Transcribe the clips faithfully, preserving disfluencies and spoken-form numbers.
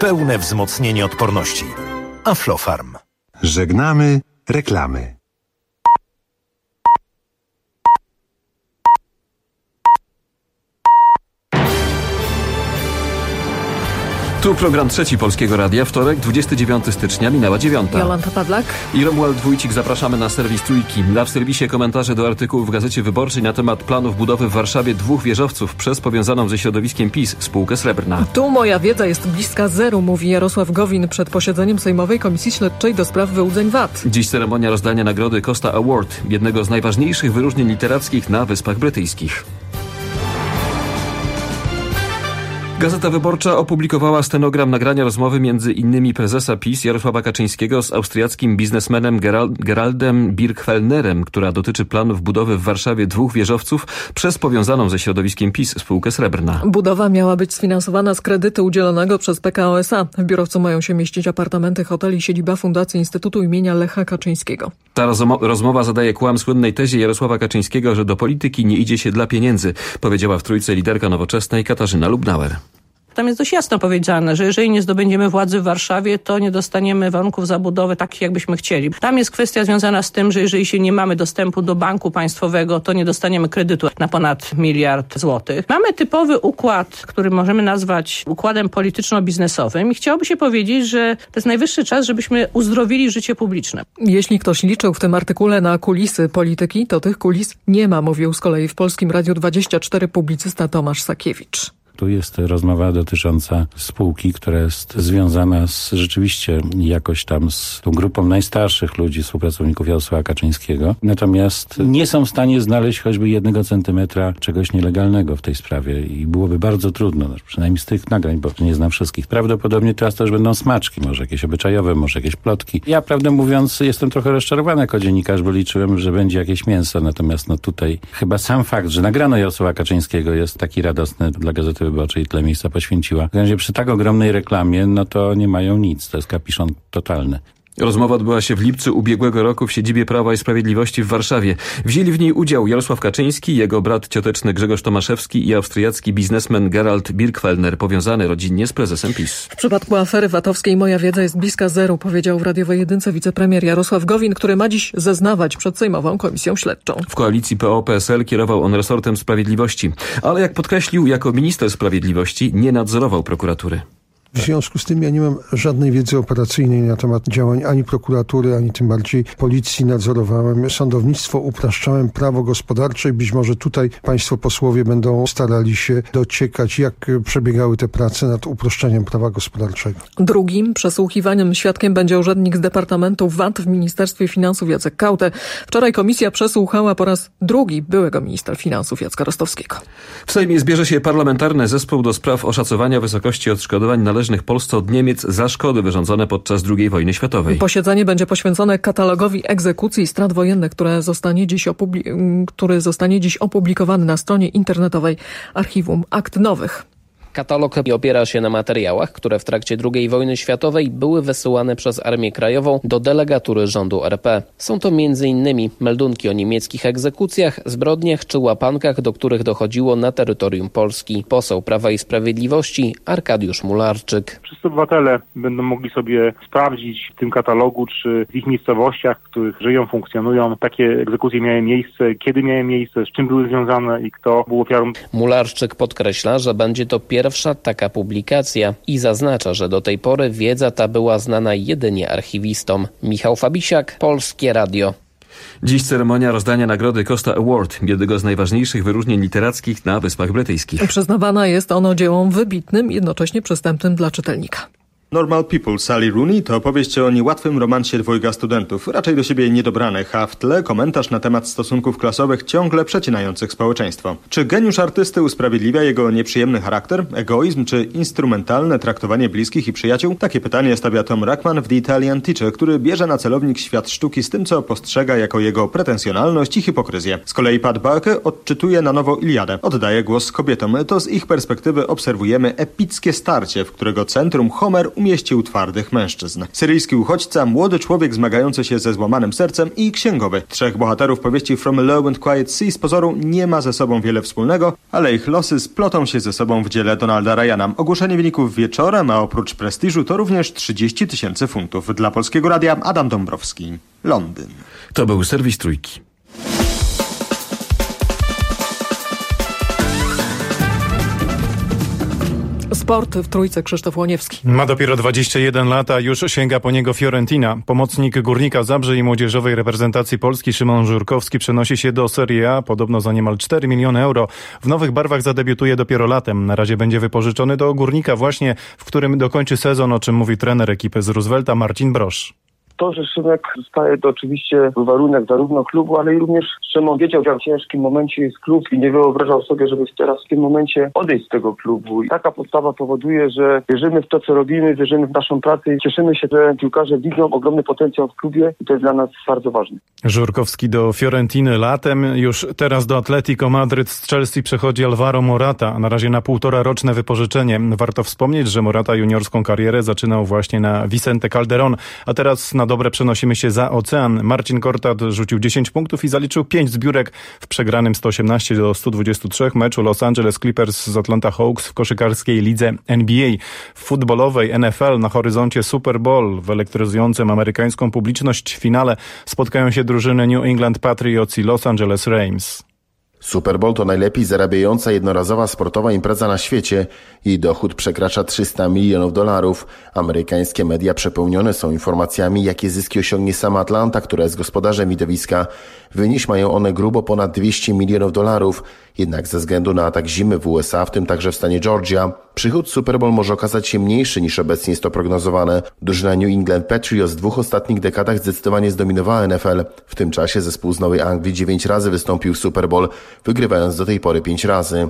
pełne wzmocnienie odporności. Aflofarm. Żegnamy reklamy. Tu program Trzeci Polskiego Radia, wtorek, dwudziestego dziewiątego stycznia, minęła dziewiąta. Jolanta Pawlak I Romuald Wójcik, zapraszamy na serwis Trójki. A w serwisie komentarze do artykułów w Gazecie Wyborczej na temat planów budowy w Warszawie dwóch wieżowców przez powiązaną ze środowiskiem PiS spółkę Srebrna. Tu moja wiedza jest bliska zeru, mówi Jarosław Gowin przed posiedzeniem Sejmowej Komisji Śledczej do spraw wyłudzeń V A T. Dziś ceremonia rozdania nagrody Costa Award, jednego z najważniejszych wyróżnień literackich na Wyspach Brytyjskich. Gazeta Wyborcza opublikowała stenogram nagrania rozmowy między innymi prezesa PiS Jarosława Kaczyńskiego z austriackim biznesmenem Gerald, Geraldem Birkfellnerem, która dotyczy planów budowy w Warszawie dwóch wieżowców przez powiązaną ze środowiskiem PiS spółkę Srebrna. Budowa miała być sfinansowana z kredytu udzielonego przez P K O S A. W biurowcu mają się mieścić apartamenty, hotel i siedziba Fundacji Instytutu imienia Lecha Kaczyńskiego. Ta rozmo- rozmowa zadaje kłam słynnej tezie Jarosława Kaczyńskiego, że do polityki nie idzie się dla pieniędzy, powiedziała w Trójce liderka Nowoczesnej Katarzyna Lubnauer. Tam jest dość jasno powiedziane, że jeżeli nie zdobędziemy władzy w Warszawie, to nie dostaniemy warunków zabudowy takich, jakbyśmy chcieli. Tam jest kwestia związana z tym, że jeżeli się nie mamy dostępu do banku państwowego, to nie dostaniemy kredytu na ponad miliard złotych. Mamy typowy układ, który możemy nazwać układem polityczno-biznesowym i chciałoby się powiedzieć, że to jest najwyższy czas, żebyśmy uzdrowili życie publiczne. Jeśli ktoś liczył w tym artykule na kulisy polityki, to tych kulis nie ma, mówił z kolei w Polskim Radiu dwadzieścia cztery publicysta Tomasz Sakiewicz. Tu jest rozmowa dotycząca spółki, która jest związana z rzeczywiście jakoś tam z tą grupą najstarszych ludzi, współpracowników Jarosława Kaczyńskiego. Natomiast nie są w stanie znaleźć choćby jednego centymetra czegoś nielegalnego w tej sprawie i byłoby bardzo trudno, przynajmniej z tych nagrań, bo nie znam wszystkich. Prawdopodobnie teraz to już będą smaczki, może jakieś obyczajowe, może jakieś plotki. Ja prawdę mówiąc jestem trochę rozczarowany jako dziennikarz, bo liczyłem, że będzie jakieś mięso. Natomiast no tutaj chyba sam fakt, że nagrano Jarosława Kaczyńskiego jest taki radosny dla Gazety Wyborczej, tyle miejsca poświęciła. W razie przy tak ogromnej reklamie, no to nie mają nic. To jest kapiszon totalny. Rozmowa odbyła się w lipcu ubiegłego roku w siedzibie Prawa i Sprawiedliwości w Warszawie. Wzięli w niej udział Jarosław Kaczyński, jego brat cioteczny Grzegorz Tomaszewski i austriacki biznesmen Gerald Birkfellner, powiązany rodzinnie z prezesem PiS. W przypadku afery VAT-owskiej moja wiedza jest bliska zeru, powiedział w radiowej jedynce wicepremier Jarosław Gowin, który ma dziś zeznawać przed Sejmową Komisją Śledczą. W koalicji P O P S L kierował on resortem sprawiedliwości, ale jak podkreślił, jako minister sprawiedliwości nie nadzorował prokuratury. W związku z tym ja nie mam żadnej wiedzy operacyjnej na temat działań ani prokuratury, ani tym bardziej policji. Nadzorowałem sądownictwo, upraszczałem prawo gospodarcze. Być może tutaj państwo posłowie będą starali się dociekać, jak przebiegały te prace nad uproszczeniem prawa gospodarczego. Drugim przesłuchiwanym świadkiem będzie urzędnik z Departamentu V A T w Ministerstwie Finansów Jacek Kautę. Wczoraj komisja przesłuchała po raz drugi byłego ministra finansów Jacka Rostowskiego. W Sejmie zbierze się parlamentarny zespół do spraw oszacowania wysokości odszkodowań należnych Polsce od Niemiec za szkody wyrządzone podczas drugiej wojny światowej. Posiedzenie będzie poświęcone katalogowi egzekucji i strat wojennych, które zostanie dziś opubli- który zostanie dziś opublikowany na stronie internetowej Archiwum Akt Nowych. Katalog opiera się na materiałach, które w trakcie drugiej wojny światowej były wysyłane przez Armię Krajową do delegatury rządu R P. Są to między innymi meldunki o niemieckich egzekucjach, zbrodniach czy łapankach, do których dochodziło na terytorium Polski. Poseł Prawa i Sprawiedliwości Arkadiusz Mularczyk. Wszyscy obywatele będą mogli sobie sprawdzić w tym katalogu, czy w ich miejscowościach, w których żyją, funkcjonują, takie egzekucje miały miejsce, kiedy miały miejsce, z czym były związane i kto był ofiarą. Mularczyk podkreśla, że będzie to pierwszy Pierwsza taka publikacja i zaznacza, że do tej pory wiedza ta była znana jedynie archiwistom. Michał Fabisiak, Polskie Radio. Dziś ceremonia rozdania nagrody Costa Award, jednego z najważniejszych wyróżnień literackich na Wyspach Brytyjskich. Przyznawana jest ono dziełom wybitnym, jednocześnie przystępnym dla czytelnika. Normal People Sally Rooney to opowieść o niełatwym romansie dwojga studentów, raczej do siebie niedobranych, a w tle komentarz na temat stosunków klasowych ciągle przecinających społeczeństwo. Czy geniusz artysty usprawiedliwia jego nieprzyjemny charakter, egoizm czy instrumentalne traktowanie bliskich i przyjaciół? Takie pytanie stawia Tom Ruckman w The Italian Teacher, który bierze na celownik świat sztuki z tym, co postrzega jako jego pretensjonalność i hipokryzję. Z kolei Pat Barker odczytuje na nowo Iliadę. Oddaje głos kobietom. To z ich perspektywy obserwujemy epickie starcie, w którego centrum Homer umieścił twardych mężczyzn. Syryjski uchodźca, młody człowiek zmagający się ze złamanym sercem i księgowy. Trzech bohaterów powieści From a Low and Quiet Sea z pozoru nie ma ze sobą wiele wspólnego, ale ich losy splotą się ze sobą w dziele Donalda Ryana. Ogłoszenie wyników wieczorem, a oprócz prestiżu to również trzydzieści tysięcy funtów. Dla Polskiego Radia Adam Dąbrowski, Londyn. To był serwis Trójki. Sport w Trójce, Krzysztof Łoniewski. Ma dopiero dwadzieścia jeden lat, a już sięga po niego Fiorentina. Pomocnik Górnika Zabrze i młodzieżowej reprezentacji Polski Szymon Żurkowski przenosi się do Serie A, podobno za niemal cztery miliony euro. W nowych barwach zadebiutuje dopiero latem. Na razie będzie wypożyczony do Górnika właśnie, w którym dokończy sezon, o czym mówi trener ekipy z Roosevelta Marcin Brosz. To, że Szymek zostaje, to oczywiście warunek zarówno klubu, ale i również Szymon wiedział, że w ciężkim momencie jest klub i nie wyobrażał sobie, żeby teraz w tym momencie odejść z tego klubu. I taka podstawa powoduje, że wierzymy w to, co robimy, wierzymy w naszą pracę i cieszymy się, że piłkarze widzą ogromny potencjał w klubie i to jest dla nas bardzo ważne. Żurkowski do Fiorentiny latem, już teraz do Atletico Madryt z Chelsea przechodzi Alvaro Morata, na razie na półtora roczne wypożyczenie. Warto wspomnieć, że Morata juniorską karierę zaczynał właśnie na Vicente Calderón, a teraz na dobre przenosimy się za ocean. Marcin Gortat rzucił dziesięć punktów i zaliczył pięć zbiórek w przegranym sto osiemnaście do stu dwudziestu trzech meczu Los Angeles Clippers z Atlanta Hawks w koszykarskiej lidze N B A. W futbolowej N F L na horyzoncie Super Bowl w elektryzującym amerykańską publiczność finale spotkają się drużyny New England Patriots i Los Angeles Rams. Super Bowl to najlepiej zarabiająca jednorazowa sportowa impreza na świecie. Jej dochód przekracza trzysta milionów dolarów. Amerykańskie media przepełnione są informacjami, jakie zyski osiągnie sama Atlanta, która jest gospodarzem widowiska. Wynieść mają one grubo ponad dwieście milionów dolarów. Jednak ze względu na atak zimy w U S A, w tym także w stanie Georgia, przychód Super Bowl może okazać się mniejszy niż obecnie jest to prognozowane. Drużyna New England Patriots w dwóch ostatnich dekadach zdecydowanie zdominowała N F L. W tym czasie zespół z Nowej Anglii dziewięć razy wystąpił w Super Bowl, wygrywając do tej pory pięć razy.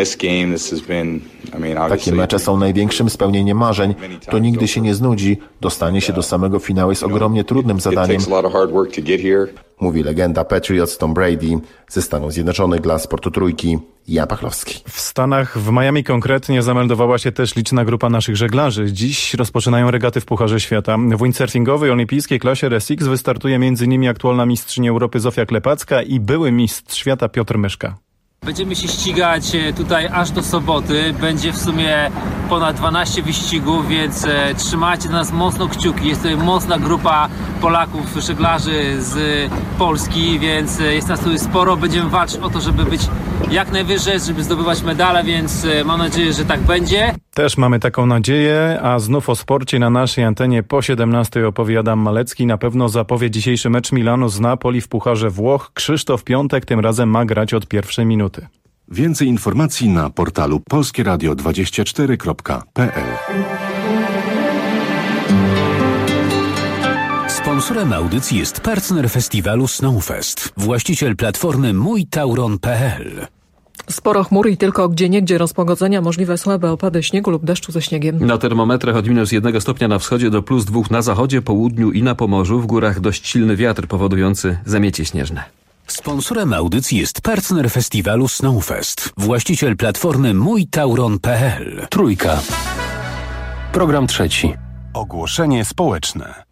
Takie mecze są największym spełnieniem marzeń. To nigdy się nie znudzi. Dostanie się do samego finału jest ogromnie trudnym zadaniem, mówi legenda Patriots Tom Brady ze Stanów Zjednoczonych dla Sportu Trójki. Jan Pachlowski. W Stanach, w Miami konkretnie, zameldowała się też liczna grupa naszych żeglarzy. Dziś rozpoczynają regaty w Pucharze Świata. W windsurfingowej olimpijskiej klasie R S X wystartuje m.in. aktualna mistrzyni Europy Zofia Klepacka i były mistrz świata Piotr Myszka. Będziemy się ścigać tutaj aż do soboty. Będzie w sumie ponad dwanaście wyścigów, więc trzymajcie na nas mocno kciuki. Jest tutaj mocna grupa Polaków, żeglarzy z Polski, więc jest nas tutaj sporo. Będziemy walczyć o to, żeby być jak najwyżej, żeby zdobywać medale, więc mam nadzieję, że tak będzie. Też mamy taką nadzieję, a znów o sporcie na naszej antenie po siedemnastej opowie Adam Malecki. Na pewno zapowie dzisiejszy mecz Milanu z Napoli w Pucharze Włoch. Krzysztof Piątek tym razem ma grać od pierwszej minuty. Więcej informacji na portalu polskie radio dwadzieścia cztery kropka p l. Sponsorem audycji jest partner festiwalu Snowfest, właściciel platformy mój tauron kropka p l. Sporo chmur i tylko gdzieniegdzie rozpogodzenia, możliwe słabe opady śniegu lub deszczu ze śniegiem. Na termometrach od minus jednego stopnia na wschodzie do plus dwóch na zachodzie, południu i na Pomorzu. W górach dość silny wiatr powodujący zamiecie śnieżne. Sponsorem audycji jest partner festiwalu Snowfest, właściciel platformy mój tauron kropka p l. Trójka. Program trzeci. Ogłoszenie społeczne.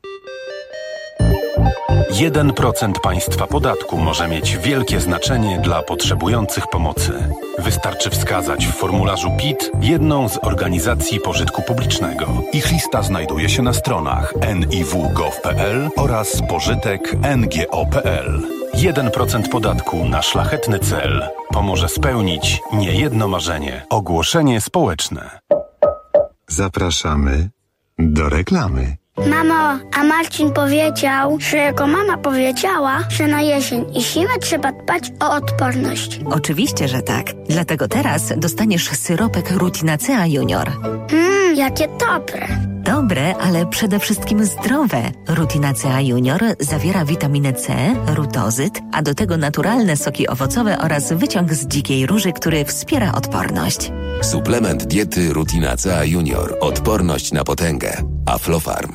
jeden procent państwa podatku może mieć wielkie znaczenie dla potrzebujących pomocy. Wystarczy wskazać w formularzu P I T jedną z organizacji pożytku publicznego. Ich lista znajduje się na stronach en i w kropka gov kropka p l oraz pożytek kropka n g o kropka p l. jeden procent podatku na szlachetny cel pomoże spełnić niejedno marzenie. Ogłoszenie społeczne. Zapraszamy do reklamy. Mamo, a Marcin powiedział, że jego mama powiedziała, że na jesień i zimę trzeba dbać o odporność. Oczywiście, że tak. Dlatego teraz dostaniesz syropek Rutinacea Junior. Mmm, jakie dobre. Dobre, ale przede wszystkim zdrowe. Rutinacea Junior zawiera witaminę C, rutozyt, a do tego naturalne soki owocowe oraz wyciąg z dzikiej róży, który wspiera odporność. Suplement diety Rutinacea Junior. Odporność na potęgę. Aflofarm.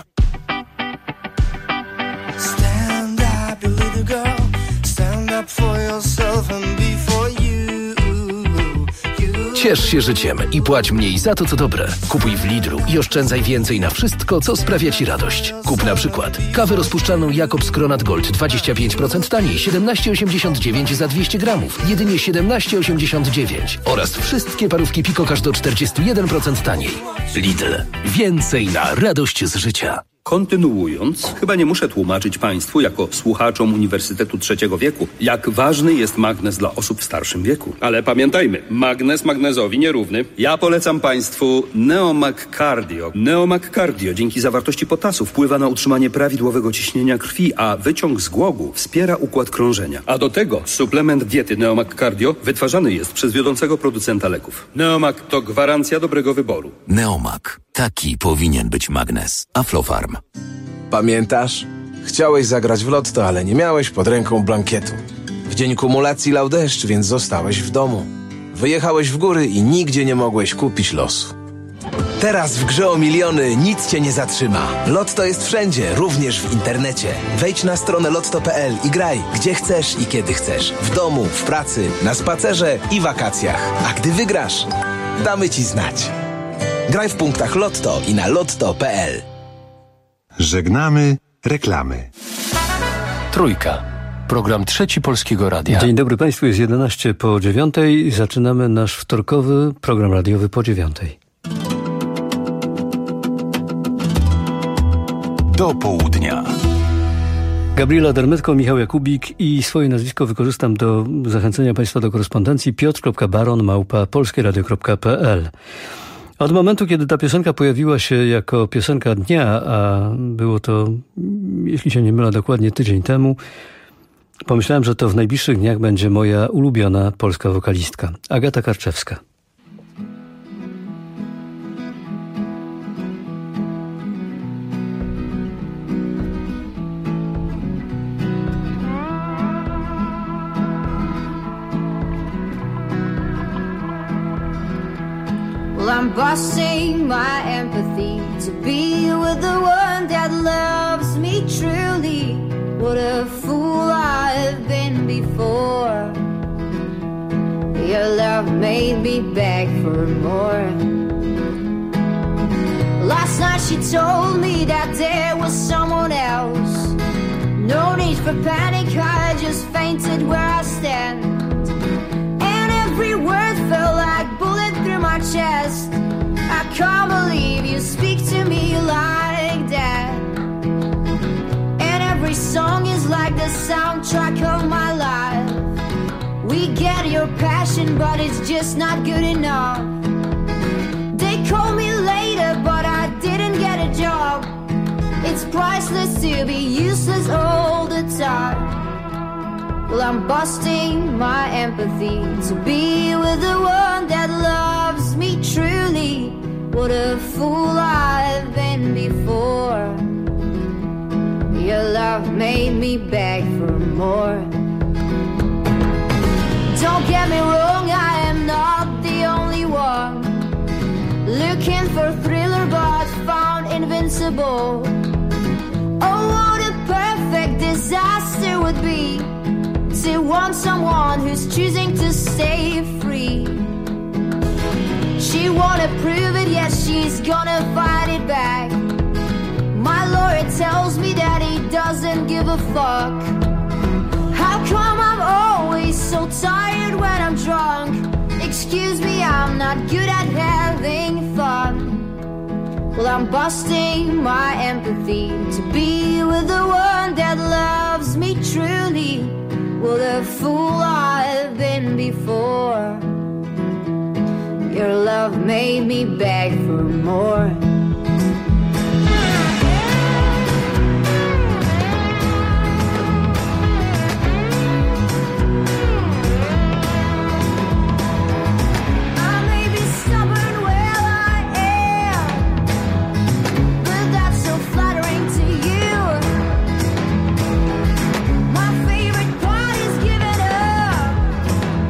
Stand up, little girl. Stand up for yourself and be for you. you. Ciesz się życiem i płać mniej za to, co dobre. Kupuj w Lidlu i oszczędzaj więcej na wszystko, co sprawia Ci radość. Kup na przykład kawę rozpuszczalną Jakobs Kronat Gold dwadzieścia pięć procent taniej, siedemnaście osiemdziesiąt dziewięć za dwieście gramów, jedynie siedemnaście osiemdziesiąt dziewięć. Oraz wszystkie parówki Pico Cash do czterdzieści jeden procent taniej. Lidl. Więcej na radość z życia. Kontynuując, chyba nie muszę tłumaczyć Państwu, jako słuchaczom Uniwersytetu Trzeciego Wieku, jak ważny jest magnez dla osób w starszym wieku. Ale pamiętajmy, magnez magnezowi nierówny. Ja polecam Państwu Neomag Cardio. Neomag Cardio dzięki zawartości potasu wpływa na utrzymanie prawidłowego ciśnienia krwi, a wyciąg z głogu wspiera układ krążenia. A do tego suplement diety Neomag Cardio wytwarzany jest przez wiodącego producenta leków. Neomag to gwarancja dobrego wyboru. Neomag. Taki powinien być magnez. Aflofarm. Pamiętasz? Chciałeś zagrać w lotto, ale nie miałeś pod ręką blankietu. W dzień kumulacji lał deszcz, więc zostałeś w domu. Wyjechałeś w góry i nigdzie nie mogłeś kupić losu. Teraz w grze o miliony nic cię nie zatrzyma. Lotto jest wszędzie, również w internecie. Wejdź na stronę lotto kropka p l i graj, gdzie chcesz i kiedy chcesz. W domu, w pracy, na spacerze i wakacjach. A gdy wygrasz, damy ci znać. Graj w punktach Lotto i na lotto kropka p l. Żegnamy reklamy. Trójka. Program Trzeci Polskiego Radia. Dzień dobry Państwu, jest jedenaście po dziewiątej. Zaczynamy nasz wtorkowy program radiowy po dziewiątej. Do południa. Gabriela Dermetko, Michał Jakubik i swoje nazwisko wykorzystam do zachęcenia Państwa do korespondencji piotr kropka baron małpa polskieradio kropka p l. Od momentu, kiedy ta piosenka pojawiła się jako piosenka dnia, a było to, jeśli się nie mylę, dokładnie tydzień temu, pomyślałem, że to w najbliższych dniach będzie moja ulubiona polska wokalistka, Agata Karczewska. Well, I'm busting my empathy to be with the one that loves me truly. What a fool I've been before. Your love made me beg for more. Last night she told me that there was someone else. No need for panic, I just fainted where I stand. And every word felt like bullet through my chest. I can't believe you speak to me like that. And every song is like the soundtrack of my life. We get your passion, but it's just not good enough. They call me later, but I didn't get a job. It's priceless to be useless all the time. Well, I'm busting my empathy to be with the one that loves me truly. What a fool I've been before. Your love made me beg for more. Don't get me wrong, I am not the only one looking for a thriller but found invincible. Oh, what a perfect disaster would be to want someone who's choosing to stay free. She wanna prove it, yes, she's gonna fight it back. My lawyer tells me that he doesn't give a fuck. How come I'm always so tired when I'm drunk? Excuse me, I'm not good at having fun. Well, I'm busting my empathy to be with the one that loves me truly. What a fool I've been before. Your love made me beg for more.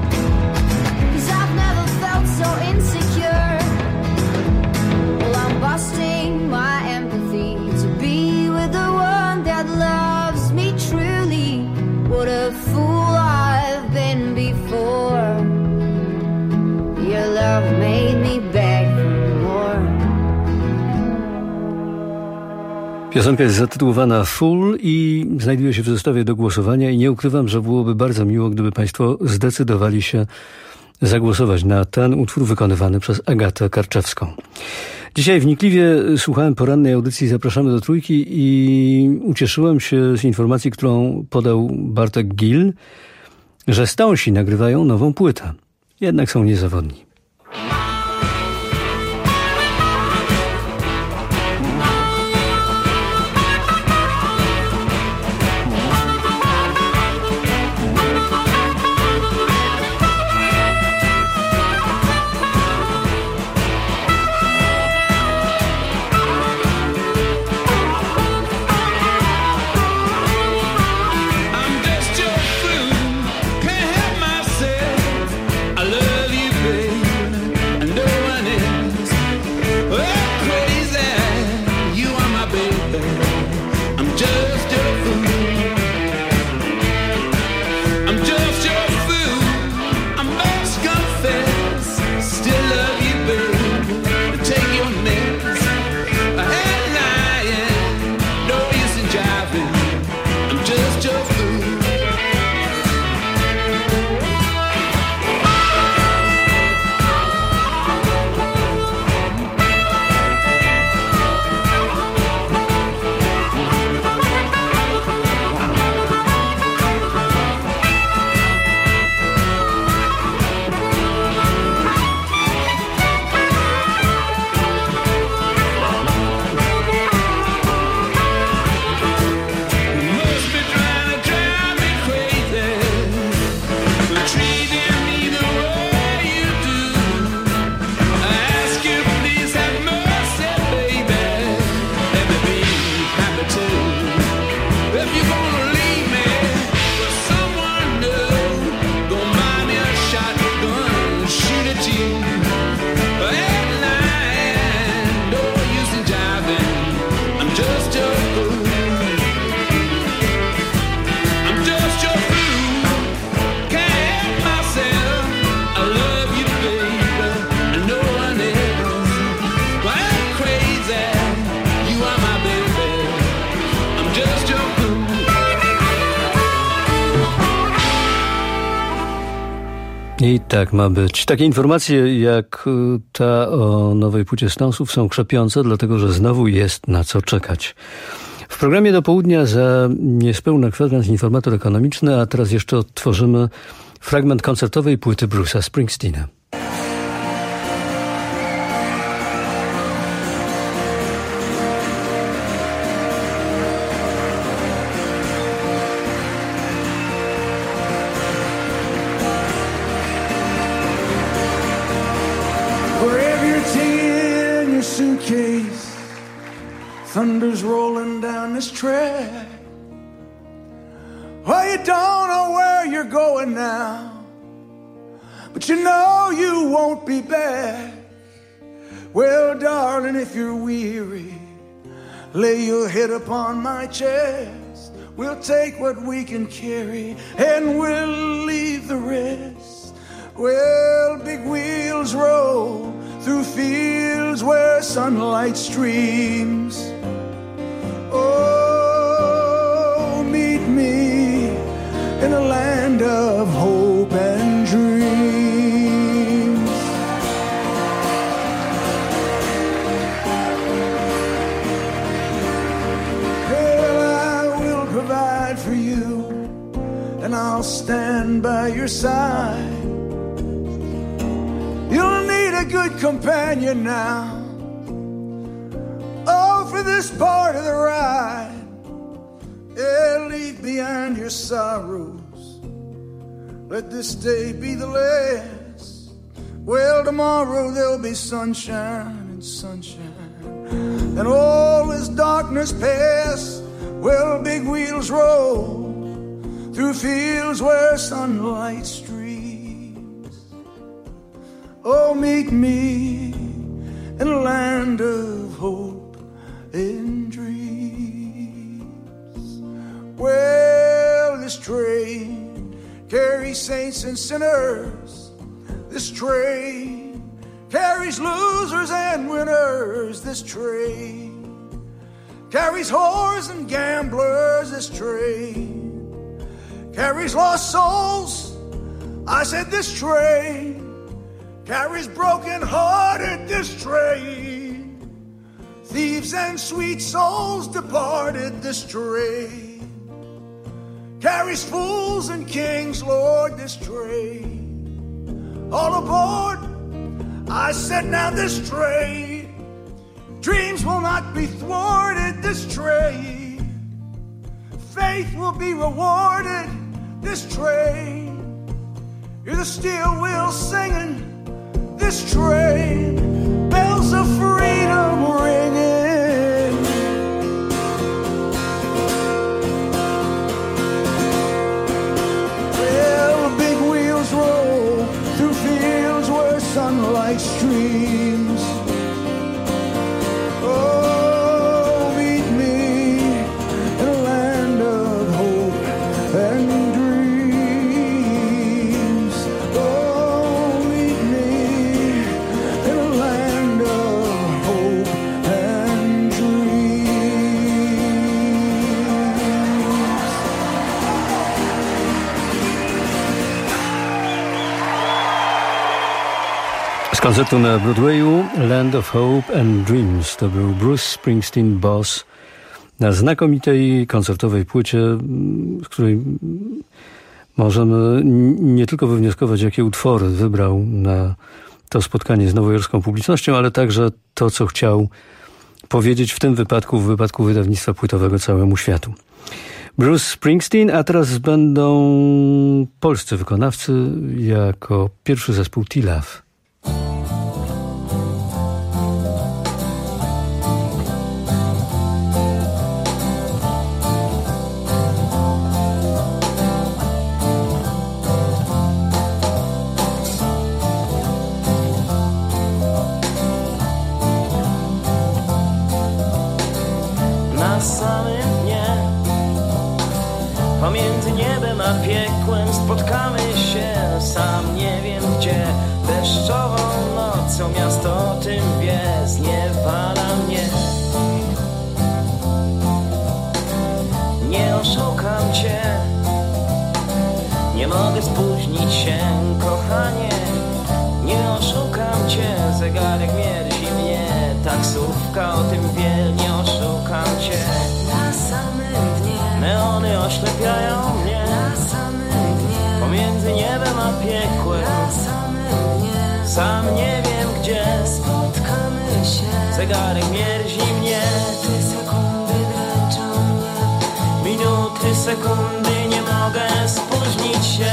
Well, I'm Piosenka jest zatytułowana Full i znajduje się w zestawie do głosowania i nie ukrywam, że byłoby bardzo miło, gdyby Państwo zdecydowali się zagłosować na ten utwór wykonywany przez Agatę Karczewską. Dzisiaj wnikliwie słuchałem porannej audycji Zapraszamy do Trójki i ucieszyłem się z informacji, którą podał Bartek Gil, że Stonesi nagrywają nową płytę. Jednak są niezawodni. I tak ma być. Takie informacje jak ta o nowej płycie Stonesów są krzepiące, dlatego że znowu jest na co czekać. W programie do południa za niespełna kwadrans informator ekonomiczny, a teraz jeszcze odtworzymy fragment koncertowej płyty Bruce'a Springsteena. Thunder's rolling down this track. Well, you don't know where you're going now, but you know you won't be back. Well, darling, if you're weary, lay your head upon my chest. We'll take what we can carry and we'll leave the rest. Well, big wheels roll through fields where sunlight streams. Oh, meet me in a land of hope and dreams. Well, I will provide for you, and I'll stand by your side. You'll need a good companion now. Oh, for this part of the ride. Yeah, leave behind your sorrows. Let this day be the last. Well, tomorrow there'll be sunshine and sunshine, and all this darkness pass. Well, big wheels roll through fields where sunlight streams. Oh, meet me in a land of hope and dreams. Well, this train carries saints and sinners. This train carries losers and winners. This train carries whores and gamblers this train, carries lost souls, I said this train, carries broken-hearted this train, thieves and sweet souls departed this train, carries fools and kings, Lord, this train. All aboard, I said now this train, dreams will not be thwarted this train, faith will be rewarded this train, hear the steel wheels singing this train, bells of freedom ringing. Well, the big wheels roll through fields where sunlight streams. Oh, meet me in a land of hope and dreams. Oh, meet me in a land of hope and Z koncertu na Broadwayu Land of Hope and Dreams to był Bruce Springsteen Boss na znakomitej koncertowej płycie, z której możemy nie tylko wywnioskować, jakie utwory wybrał na to spotkanie z nowojorską publicznością, ale także to, co chciał powiedzieć w tym wypadku, w wypadku wydawnictwa płytowego całemu światu. Bruce Springsteen, a teraz będą polscy wykonawcy jako pierwszy zespół T-Love. Na samym dnie, pomiędzy niebem a piekłem spotkamy się, sam nie wiem gdzie. Deszczową nocą miasto o tym wie, zniewala mnie. Nie oszukam cię, nie mogę spóźnić się, kochanie. Nie oszukam cię, zegarek mierzi mnie, taksówka o tym wie, nie oszukam cię. Na samym dnie neony oślepiają mnie, na samym dnie pomiędzy niebem a piekłem, na samym dnie sam nie wiem gdzie spotkamy się. Zegarek mierzi mnie, ty sekundy dręczą mnie, minuty, sekundy, nie mogę spóźnić się.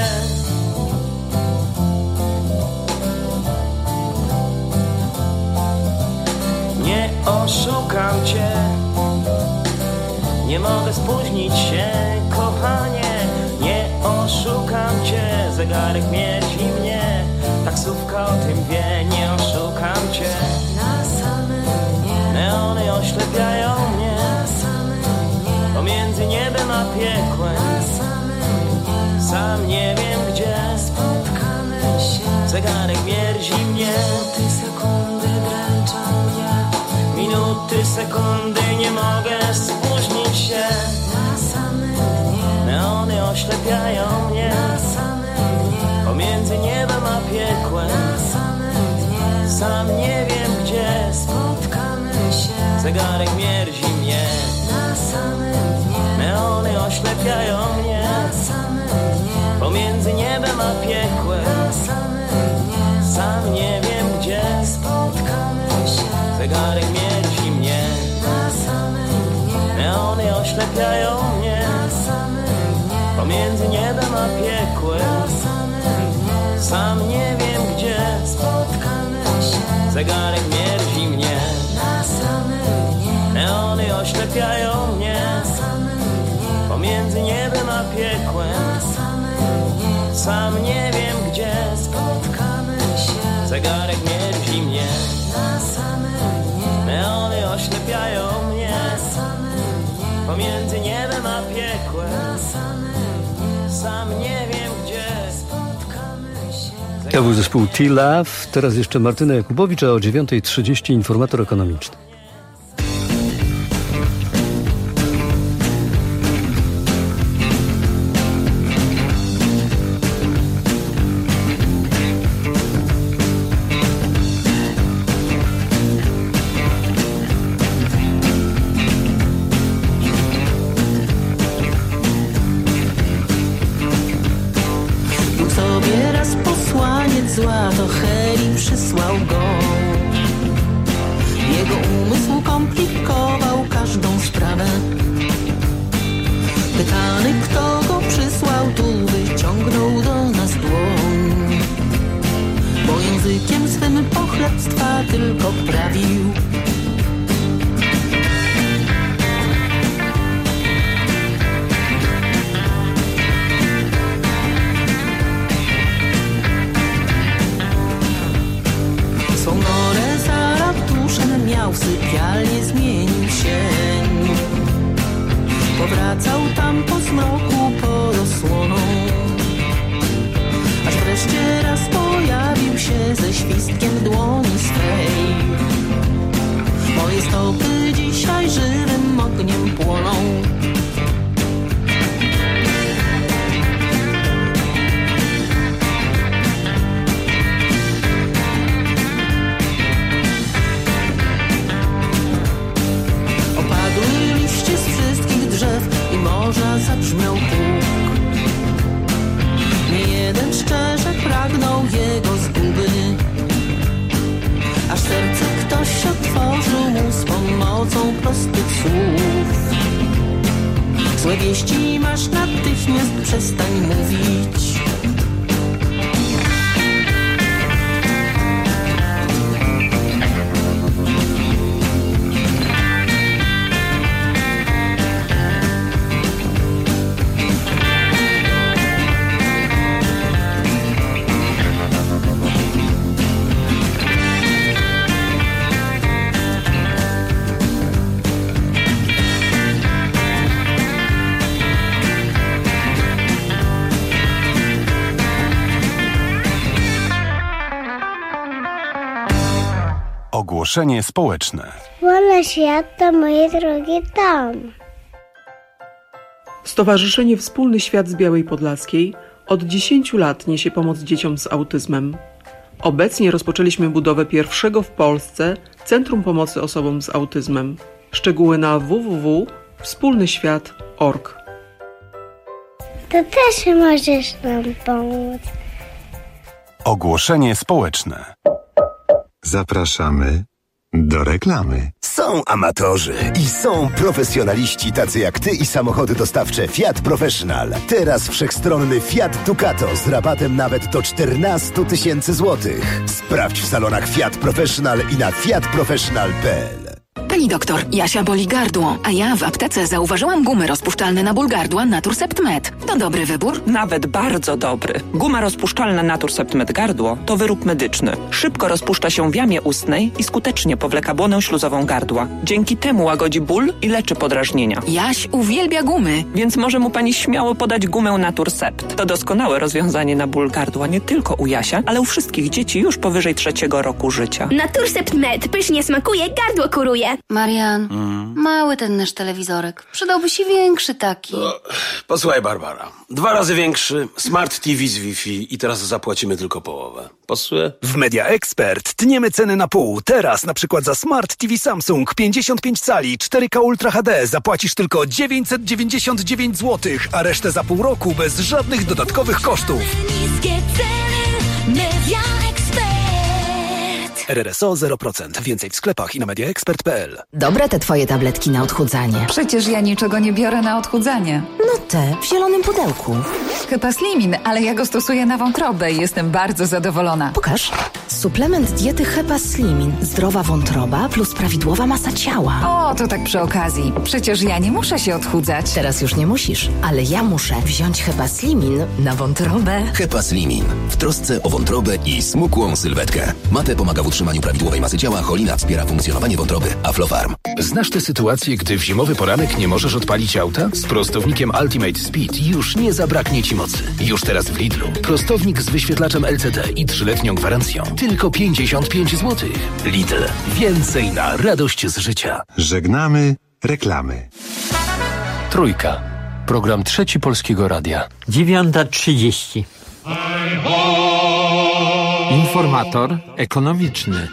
Nie oszukam cię, nie mogę spóźnić się, kochanie. Nie oszukam cię, zegarek mierzi mnie, taksówka o tym wie, nie oszukam cię. Na samym dnie neony oślepiają mnie, na samym dnie pomiędzy niebem a piekłem, na samym dnie sam nie wiem gdzie spotkamy się. Zegarek mierzi mnie, ty sekundy dręczą mnie, minuty, sekundy, nie mogę spóźnić się. Na samym dnie neony oślepiają mnie, na samym dnie pomiędzy niebem a piekłem, na samym dnie sam nie wiem gdzie spotkamy się. Zegarek mierzi mnie, na samym dnie neony oślepiają mnie, na samym dnie pomiędzy niebem a piekłem, na samym dnie sam nie wiem gdzie spotkamy się. Zegarek mierzi mnie, na samym dnie neony oślepiają mnie, na samym dnie pomiędzy niebem a piekłem, na samym dnie sam nie wiem gdzie spotkamy się. Zegarek mierzi mnie, na samym dnie neony oślepiają mnie, na samym dnie pomiędzy niebem a piekłem, na samym dnie sam nie wiem gdzie spotkamy się. Zegarek mierzi mnie, na samym dnie neony oślepiają mnie, na samym dnie pomiędzy niebem a piekłem, na samym dnie sam nie wiem gdzie spotkamy się. To był zespół T-Love, teraz jeszcze Martyna Jakubowicz, a o dziewiąta trzydzieści informator ekonomiczny. skomplikował każdą sprawę. Pytany, kto go przysłał, tu wyciągnął do nas dłoń, bo językiem swym pochlebstwa tylko prawił. Swą norę za ratuszem miał, w sypialnię zmienił się. Powracał tam po zmroku pod osłoną, aż wreszcie raz pojawił się ze świstkiem w dłoni swej. Moje stopy dzisiaj żywym ogniem płoną. Opadły liście z wszystkich drzew i morza zabrzmiał huk. Nie jeden szczerze pragnął jego zguby, aż serce ktoś otworzył mu z pomocą prostych słów. Złe wieści masz, natychmiast przestań mówić. Ogłoszenie społeczne. Wolę świat to moje drogie dom. Stowarzyszenie Wspólny Świat z Białej Podlaskiej od dziesięciu lat niesie pomoc dzieciom z autyzmem. Obecnie rozpoczęliśmy budowę pierwszego w Polsce Centrum Pomocy Osobom z Autyzmem. Szczegóły na w w w kropka wspólny świat kropka org. To też możesz nam pomóc. Ogłoszenie społeczne. Zapraszamy do reklamy. Są amatorzy i są profesjonaliści tacy jak ty i samochody dostawcze Fiat Professional. Teraz wszechstronny Fiat Ducato z rabatem nawet do czternaście tysięcy złotych. Sprawdź w salonach Fiat Professional i na fiat professional kropka p l. Pani doktor, Jasia boli gardło, a ja w aptece zauważyłam gumy rozpuszczalne na ból gardła Naturcept Med. To dobry wybór? Nawet bardzo dobry. Guma rozpuszczalna Naturcept Med gardło to wyrób medyczny. Szybko rozpuszcza się w jamie ustnej i skutecznie powleka błonę śluzową gardła. Dzięki temu łagodzi ból i leczy podrażnienia. Jaś uwielbia gumy. Więc może mu pani śmiało podać gumę Naturcept. To doskonałe rozwiązanie na ból gardła nie tylko u Jasia, ale u wszystkich dzieci już powyżej trzeciego roku życia. Naturcept Med pysznie smakuje, gardło kuruje. Marian, mm. mały ten nasz telewizorek. Przydałby się większy taki. No, posłuchaj, Barbara. Dwa razy większy, Smart T V z Wi-Fi i teraz zapłacimy tylko połowę. Pasuje? W Media Expert tniemy ceny na pół. Teraz na przykład za Smart T V Samsung pięćdziesiąt pięć cali cztery K Ultra H D zapłacisz tylko dziewięćset dziewięćdziesiąt dziewięć złotych, a resztę za pół roku bez żadnych dodatkowych kosztów. Niskie ceny, Media Expert. R R S O zero procent. Więcej w sklepach i na media expert kropka p l. Dobre te twoje tabletki na odchudzanie. Przecież ja niczego nie biorę na odchudzanie. No te, w zielonym pudełku. Chyba Slimin, ale ja go stosuję na wątrobę i jestem bardzo zadowolona. Pokaż. Suplement diety Hepa Slimin. Zdrowa wątroba plus prawidłowa masa ciała. O, to tak przy okazji. Przecież ja nie muszę się odchudzać. Teraz już nie musisz, ale ja muszę wziąć Hepa Slimin na wątrobę. Hepa Slimin. W trosce o wątrobę i smukłą sylwetkę. Mate pomaga w utrzymaniu prawidłowej masy ciała, cholina wspiera funkcjonowanie wątroby. Aflofarm. Znasz tę sytuację, gdy w zimowy poranek nie możesz odpalić auta? Z prostownikiem Ultimate Speed już nie zabraknie ci mocy. Już teraz w Lidlu. Prostownik z wyświetlaczem L C D i trzyletnią gwarancją. Tylko pięćdziesiąt pięć złotych. Lidl. Więcej na radość z życia. Żegnamy reklamy. Trójka. Program Trzeci Polskiego Radia. dziewiąta trzydzieści. Informator ekonomiczny.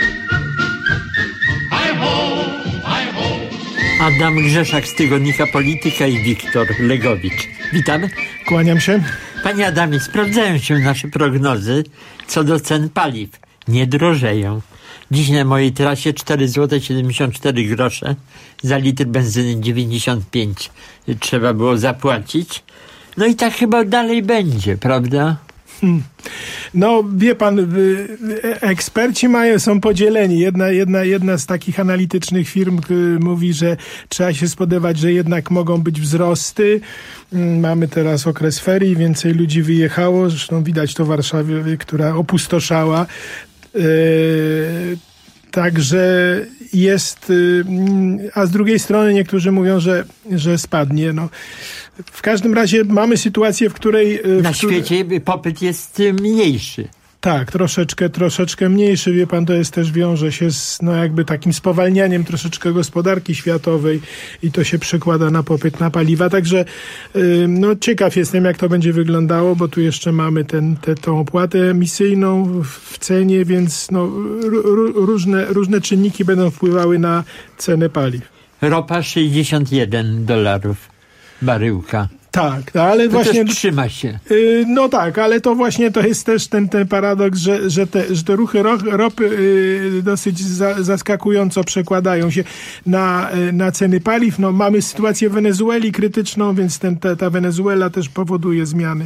Adam Grzeszak z tygodnika Polityka i Wiktor Legowicz. Witamy. Kłaniam się. Panie Adamie, sprawdzają się nasze prognozy co do cen paliw. Nie drożeją. Dziś na mojej trasie cztery złote siedemdziesiąt cztery grosze za litr benzyny dziewięćdziesiąt pięć trzeba było zapłacić. No i tak chyba dalej będzie, prawda? Hmm. No, wie pan, eksperci mają, są podzieleni. Jedna, jedna, jedna z takich analitycznych firm mówi, że trzeba się spodziewać, że jednak mogą być wzrosty. Mamy teraz okres ferii, więcej ludzi wyjechało. Zresztą widać to w Warszawie, która opustoszała. Yy, Także jest, a z drugiej strony niektórzy mówią, że, że spadnie. No, w każdym razie mamy sytuację, w której... W Na której... świecie popyt jest mniejszy. Tak, troszeczkę, troszeczkę mniejszy, wie pan, to jest też wiąże się z, no jakby takim spowalnianiem troszeczkę gospodarki światowej i to się przekłada na popyt na paliwa, także yy, no ciekaw jestem, jak to będzie wyglądało, bo tu jeszcze mamy ten, te, tą opłatę emisyjną w, w cenie, więc no r, różne, różne czynniki będą wpływały na cenę paliw. Ropa sześćdziesiąt jeden dolarów baryłka. Tak, ale to właśnie... też trzyma się. Yy, no tak, ale to właśnie to jest też ten, ten paradoks, że, że, te, że te ruchy ro, ropy yy, dosyć za, zaskakująco przekładają się na, yy, na ceny paliw. No, mamy sytuację w Wenezueli krytyczną, więc ten, ta, ta Wenezuela też powoduje zmiany.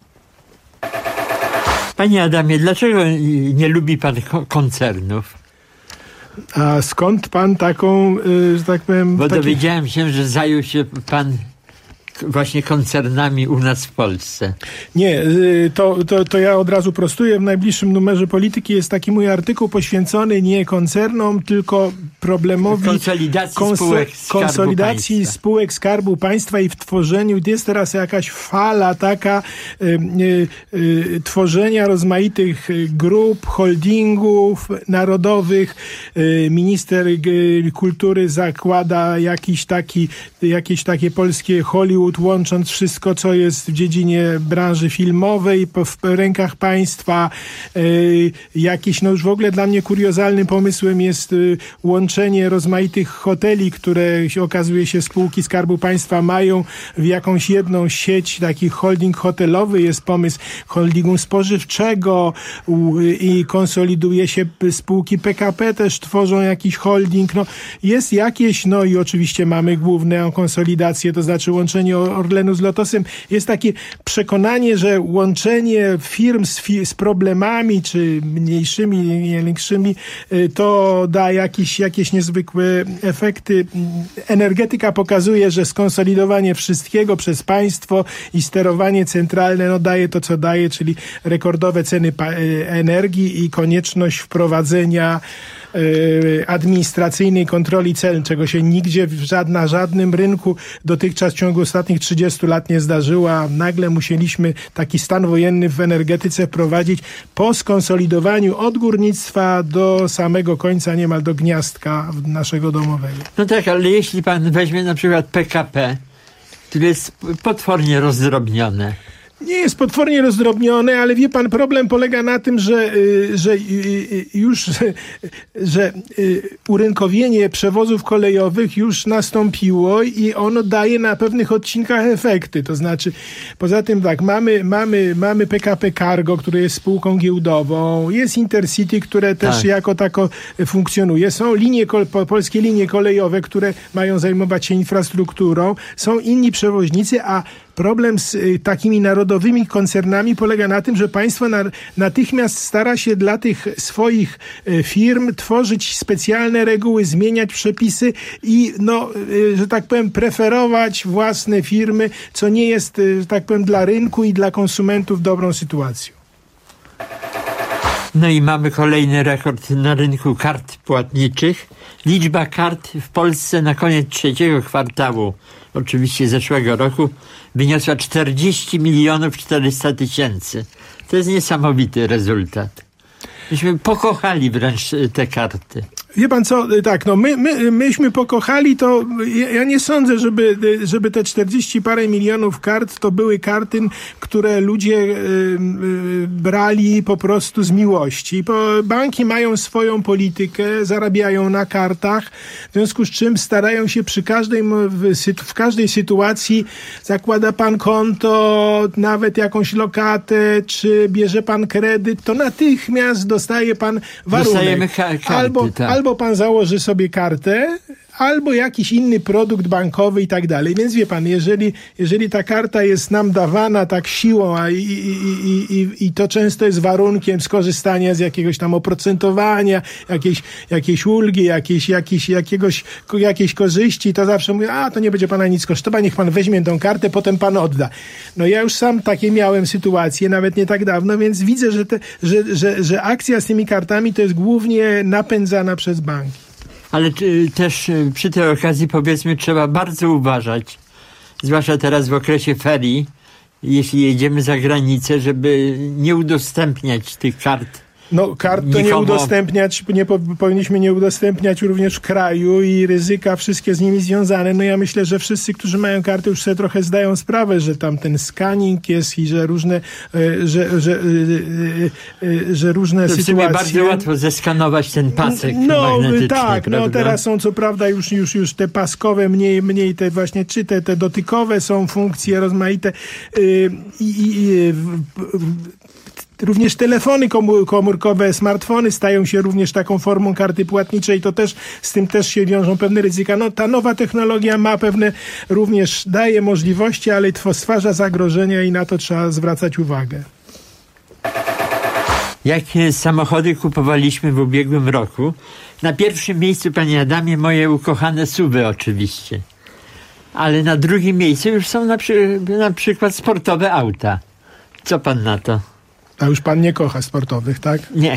Panie Adamie, dlaczego nie lubi pan koncernów? A skąd pan taką, yy, że tak powiem... Bo taki... dowiedziałem się, że zajął się pan właśnie koncernami u nas w Polsce. Nie, to, to, to ja od razu prostuję. W najbliższym numerze Polityki jest taki mój artykuł poświęcony nie koncernom, tylko problemowi konsolidacji, kons- spółek, Skarbu konsolidacji Państwa. spółek Skarbu Państwa i w tworzeniu, jest teraz jakaś fala taka y, y, y, tworzenia rozmaitych grup, holdingów narodowych. Y, minister y, kultury zakłada jakiś taki, jakieś takie polskie Hollywood, łącząc wszystko, co jest w dziedzinie branży filmowej, w rękach państwa. Jakiś, no już w ogóle dla mnie kuriozalnym pomysłem jest łączenie rozmaitych hoteli, które się, okazuje się spółki Skarbu Państwa mają w jakąś jedną sieć, taki holding hotelowy. Jest pomysł holdingu spożywczego i konsoliduje się spółki P K P, też tworzą jakiś holding. No, jest jakieś, no i oczywiście mamy główną konsolidację, to znaczy łączenie Orlenu z Lotosem. Jest takie przekonanie, że łączenie firm z, fi- z problemami, czy mniejszymi, nie większymi, to da jakieś, jakieś niezwykłe efekty. Energetyka pokazuje, że skonsolidowanie wszystkiego przez państwo i sterowanie centralne no daje to, co daje, czyli rekordowe ceny pa- energii i konieczność wprowadzenia administracyjnej kontroli celnej, czego się nigdzie w żad- na żadnym rynku dotychczas w ciągu ostatnich trzydziestu lat nie zdarzyło. Nagle musieliśmy taki stan wojenny w energetyce wprowadzić po skonsolidowaniu od górnictwa do samego końca, niemal do gniazdka naszego domowego. No tak, ale jeśli pan weźmie na przykład P K P, które jest potwornie rozdrobnione. Nie jest potwornie rozdrobnione, ale wie pan, problem polega na tym, że, że już że urynkowienie przewozów kolejowych już nastąpiło i ono daje na pewnych odcinkach efekty. To znaczy, poza tym tak, mamy, mamy, mamy P K P Cargo, które jest spółką giełdową, jest Intercity, które też tak. jako tako funkcjonuje. Są linie, polskie linie kolejowe, które mają zajmować się infrastrukturą. Są inni przewoźnicy, a problem z y, takimi narodowymi koncernami polega na tym, że państwo na, natychmiast stara się dla tych swoich y, firm tworzyć specjalne reguły, zmieniać przepisy i, no, y, że tak powiem, preferować własne firmy, co nie jest, y, że tak powiem, dla rynku i dla konsumentów dobrą sytuacją. No i mamy kolejny rekord na rynku kart płatniczych. Liczba kart w Polsce na koniec trzeciego kwartału, oczywiście zeszłego roku, wyniosła czterdzieści milionów czterysta tysięcy. To jest niesamowity rezultat. Myśmy pokochali wręcz te karty. Wie pan co, tak, no my, my, myśmy pokochali to, ja, ja nie sądzę, żeby, żeby te czterdzieści parę milionów kart to były karty, które ludzie y, y, brali po prostu z miłości. Bo banki mają swoją politykę, zarabiają na kartach, w związku z czym starają się przy każdej, w, w każdej sytuacji, zakłada pan konto, nawet jakąś lokatę, czy bierze pan kredyt, to natychmiast dostaje pan warunek. Dostajemy ka- karty, albo, tak. albo pan założy sobie kartę, albo jakiś inny produkt bankowy i tak dalej. Więc wie pan, jeżeli, jeżeli ta karta jest nam dawana tak siłą, a i, i, i, i, i to często jest warunkiem skorzystania z jakiegoś tam oprocentowania, jakiejś, jakiejś ulgi, jakiejś, jakiejś, jakiegoś, jakiejś korzyści, to zawsze mówię, a to nie będzie pana nic kosztować, niech pan weźmie tą kartę, potem pan odda. No ja już sam takie miałem sytuacje, nawet nie tak dawno, więc widzę, że, te, że, że, że akcja z tymi kartami to jest głównie napędzana przez banki. Ale y, też y, przy tej okazji, powiedzmy, trzeba bardzo uważać, zwłaszcza teraz w okresie ferii, jeśli jedziemy za granicę, żeby nie udostępniać tych kart. No kart to nie udostępniać, nie po, powinniśmy nie udostępniać również w kraju i ryzyka wszystkie z nimi związane. No ja myślę, że wszyscy, którzy mają karty, już sobie trochę zdają sprawę, że tam ten scanning jest i że różne, że, że, że, że różne to sytuacje... w sumie bardzo łatwo zeskanować ten pasek no, magnetyczny, tak, prawda? no teraz są co prawda już, już, już te paskowe, mniej, mniej te właśnie, czy te, te dotykowe są funkcje rozmaite i, i, i również telefony komórkowe, smartfony stają się również taką formą karty płatniczej, to też z tym też się wiążą pewne ryzyka. No ta nowa technologia ma pewne, również daje możliwości, ale stwarza zagrożenia i na to trzeba zwracać uwagę. Jakie samochody kupowaliśmy w ubiegłym roku? Na pierwszym miejscu, panie Adamie, moje ukochane suwy oczywiście. Ale na drugim miejscu już są na, przy, na przykład sportowe auta. Co pan na to? A już pan nie kocha sportowych, tak? Nie.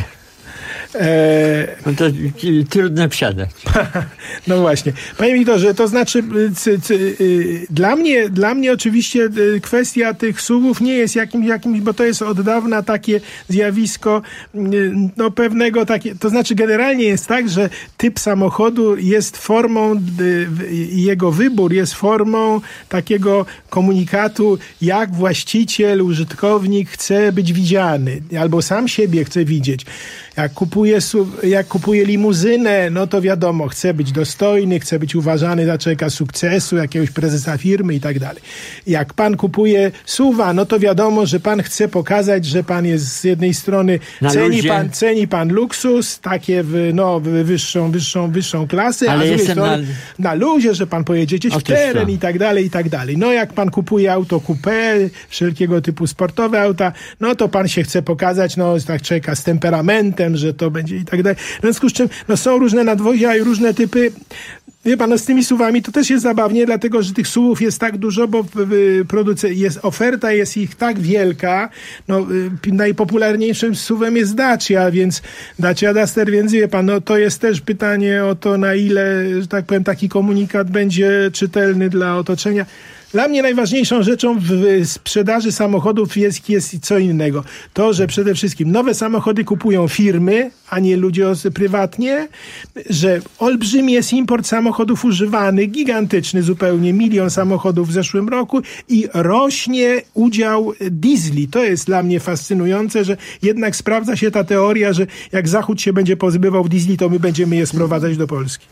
Eee... No to trudno wsiadać. No właśnie. Panie Wiktorze, to znaczy c, c, y, dla mnie, dla mnie oczywiście y, kwestia tych suwów nie jest jakimś, jakimś, bo to jest od dawna takie zjawisko y, no pewnego takie, to znaczy generalnie jest tak, że typ samochodu jest formą i y, jego wybór jest formą takiego komunikatu, jak właściciel, użytkownik chce być widziany, albo sam siebie chce widzieć. Jak kupuje, jak kupuje limuzynę, no to wiadomo, chce być dostojny, chce być uważany za człowieka sukcesu, jakiegoś prezesa firmy i tak dalej. Jak pan kupuje suwa, no to wiadomo, że pan chce pokazać, że pan jest z jednej strony, ceni pan, ceni pan luksus, takie w, no, wyższą, wyższą, wyższą klasę, ale a z drugiej strony na... na luzie, że pan pojedzie gdzieś w teren i tak dalej, i tak dalej. No jak pan kupuje auto coupé, wszelkiego typu sportowe auta, no to pan się chce pokazać, no tak człowieka z temperamentem, że to będzie i tak dalej. W związku z czym no, są różne nadwozia i różne typy. Wie pan, no z tymi suwami to też jest zabawnie, dlatego że tych suwów jest tak dużo, bo produce- jest, oferta jest ich tak wielka. No, najpopularniejszym suwem jest Dacia, więc Dacia Duster, więc wie pan, no to jest też pytanie o to, na ile, że tak powiem, taki komunikat będzie czytelny dla otoczenia. Dla mnie najważniejszą rzeczą w sprzedaży samochodów jest, jest co innego. To, że przede wszystkim nowe samochody kupują firmy, a nie ludzie prywatnie, że olbrzymi jest import samochodów używanych, gigantyczny zupełnie, milion samochodów w zeszłym roku i rośnie udział diesli. To jest dla mnie fascynujące, że jednak sprawdza się ta teoria, że jak Zachód się będzie pozbywał diesli, to my będziemy je sprowadzać do Polski.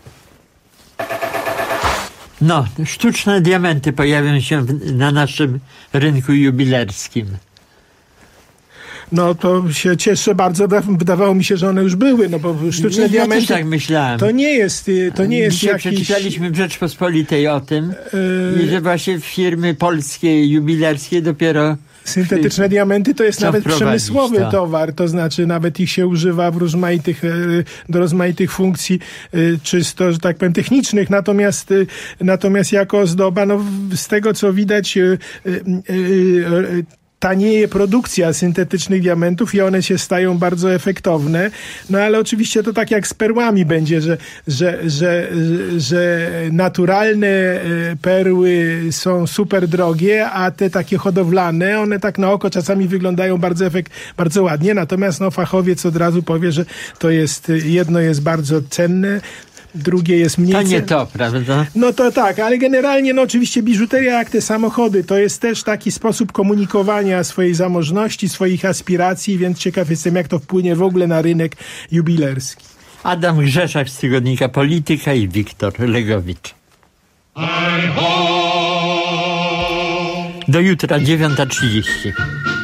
No, sztuczne diamenty pojawią się w, na naszym rynku jubilerskim. No to się cieszę bardzo, wydawało mi się, że one już były, no bo sztuczne ja diamenty... Ja też tak myślałem. To nie jest, to nie jest Dzisiaj jakiś... przeczytaliśmy w Rzeczpospolitej o tym, yy... że właśnie firmy polskie, jubilerskie dopiero... Syntetyczne diamenty to jest nawet przemysłowy to. towar, to znaczy nawet ich się używa w rozmaitych, do rozmaitych funkcji czysto, że tak powiem, technicznych, natomiast, natomiast jako ozdoba, no z tego co widać, tanieje produkcja syntetycznych diamentów i one się stają bardzo efektowne. No ale oczywiście to tak jak z perłami będzie, że, że, że, że naturalne perły są super drogie, a te takie hodowlane, one tak na oko czasami wyglądają bardzo efekt, bardzo ładnie, natomiast no, fachowiec od razu powie, że to jest, jedno jest bardzo cenne, drugie jest mniej. To nie cenne. to, prawda? No to tak, ale generalnie no oczywiście biżuteria jak te samochody to jest też taki sposób komunikowania swojej zamożności, swoich aspiracji, więc ciekaw jestem jak to wpłynie w ogóle na rynek jubilerski. Adam Grzeszak z tygodnika Polityka i Wiktor Legowicz. Do jutra dziewiąta trzydzieści.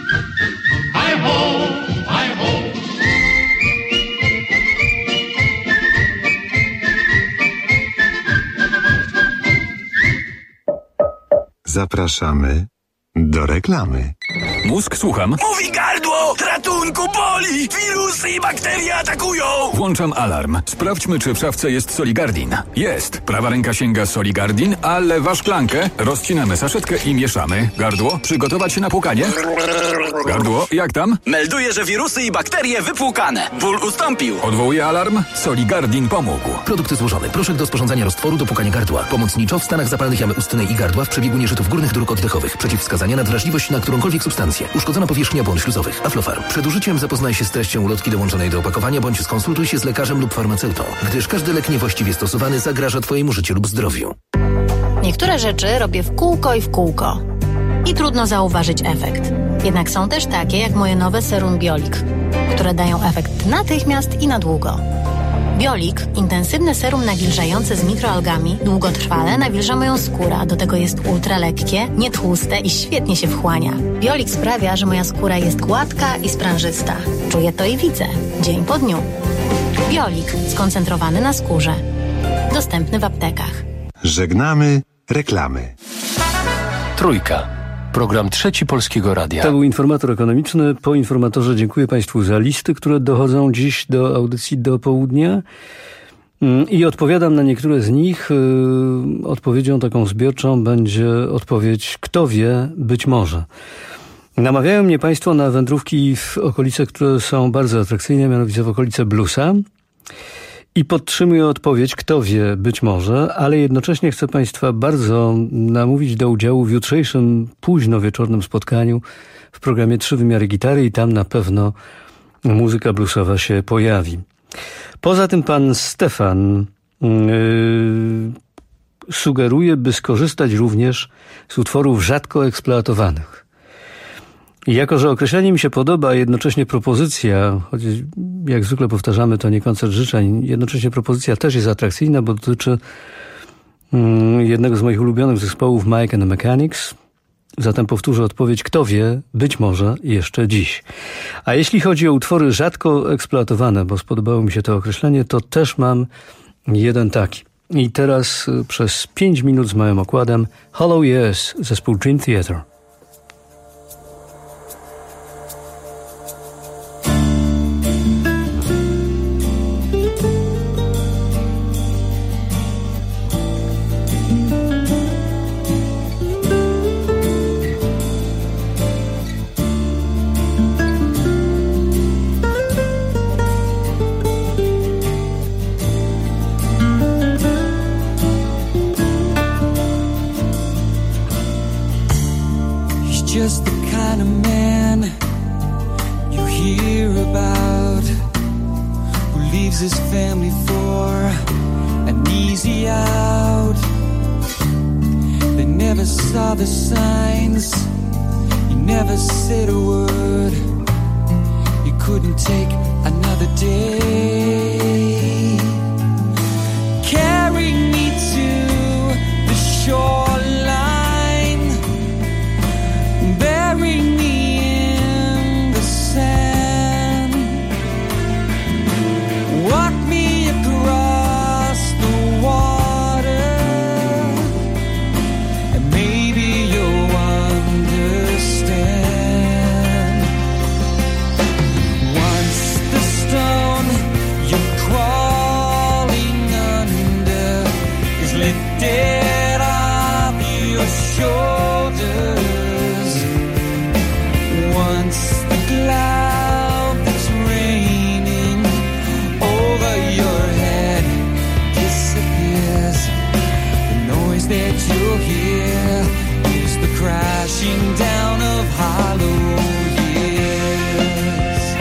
Zapraszamy do reklamy. Mózg, słucham. Mówi gardło! Ratunku, boli! Wirusy i bakterie atakują! Włączam alarm. Sprawdźmy, czy w szafce jest Soligardin. Jest. Prawa ręka sięga Soligardin, a lewa szklankę. Rozcinamy saszetkę i mieszamy. Gardło, przygotować się na płukanie? Gardło, jak tam? Melduję, że wirusy i bakterie wypłukane. Ból ustąpił. Odwołuję alarm. Soligardin pomógł. Produkt złożony. Proszek do sporządzania roztworu do płukania gardła. Pomocniczo w stanach zapalnych jamy ustnej i gardła w przebiegu nieżytów górnych dróg oddechowych. Przeciwwskazania na wrażliwość na którąkolwiek substancję. Uszkodzona powierzchnia błon śluzowych. Aflofarm. Przed użyciem zapoznaj się z treścią ulotki dołączonej do opakowania bądź skonsultuj się z lekarzem lub farmaceutą, gdyż każdy lek niewłaściwie stosowany zagraża Twojemu życiu lub zdrowiu. Niektóre rzeczy robię w kółko i w kółko. I trudno zauważyć efekt. Jednak są też takie jak moje nowe serum Biolik, które dają efekt natychmiast i na długo. Biolik, intensywne serum nawilżające z mikroalgami, długotrwale nawilża moją skórę, a do tego jest ultralekkie, nietłuste i świetnie się wchłania. Biolik sprawia, że moja skóra jest gładka i sprężysta. Czuję to i widzę, dzień po dniu. Biolik, skoncentrowany na skórze. Dostępny w aptekach. Żegnamy reklamy. Trójka. Program Trzeci Polskiego Radia. To był informator ekonomiczny. Po informatorze dziękuję Państwu za listy, które dochodzą dziś do audycji do południa. I odpowiadam na niektóre z nich. Odpowiedzią taką zbiorczą będzie odpowiedź kto wie, być może. Namawiają mnie Państwo na wędrówki w okolice, które są bardzo atrakcyjne, mianowicie w okolice Bluesa. I podtrzymuję odpowiedź, kto wie, być może, ale jednocześnie chcę Państwa bardzo namówić do udziału w jutrzejszym późno wieczornym spotkaniu w programie Trzy Wymiary Gitary i tam na pewno muzyka bluesowa się pojawi. Poza tym pan Stefan yy, sugeruje, by skorzystać również z utworów rzadko eksploatowanych. I jako, że określenie mi się podoba, a jednocześnie propozycja, choć jak zwykle powtarzamy, to nie koncert życzeń, jednocześnie propozycja też jest atrakcyjna, bo dotyczy mm, jednego z moich ulubionych zespołów Mike and the Mechanics. Zatem powtórzę odpowiedź, kto wie, być może jeszcze dziś. A jeśli chodzi o utwory rzadko eksploatowane, bo spodobało mi się to określenie, to też mam jeden taki. I teraz y, przez pięć minut z małym okładem Hollow Years, zespół Dream Theater. Just the kind of man you hear about, who leaves his family for an easy out. They never saw the signs, he never said a word, he couldn't take another day. Carry me to the shoreline, bury me in the sand, walk me across the water, and maybe you'll understand. Once the stone you're crawling under is lifted off, you're here is the crashing down of hollow years.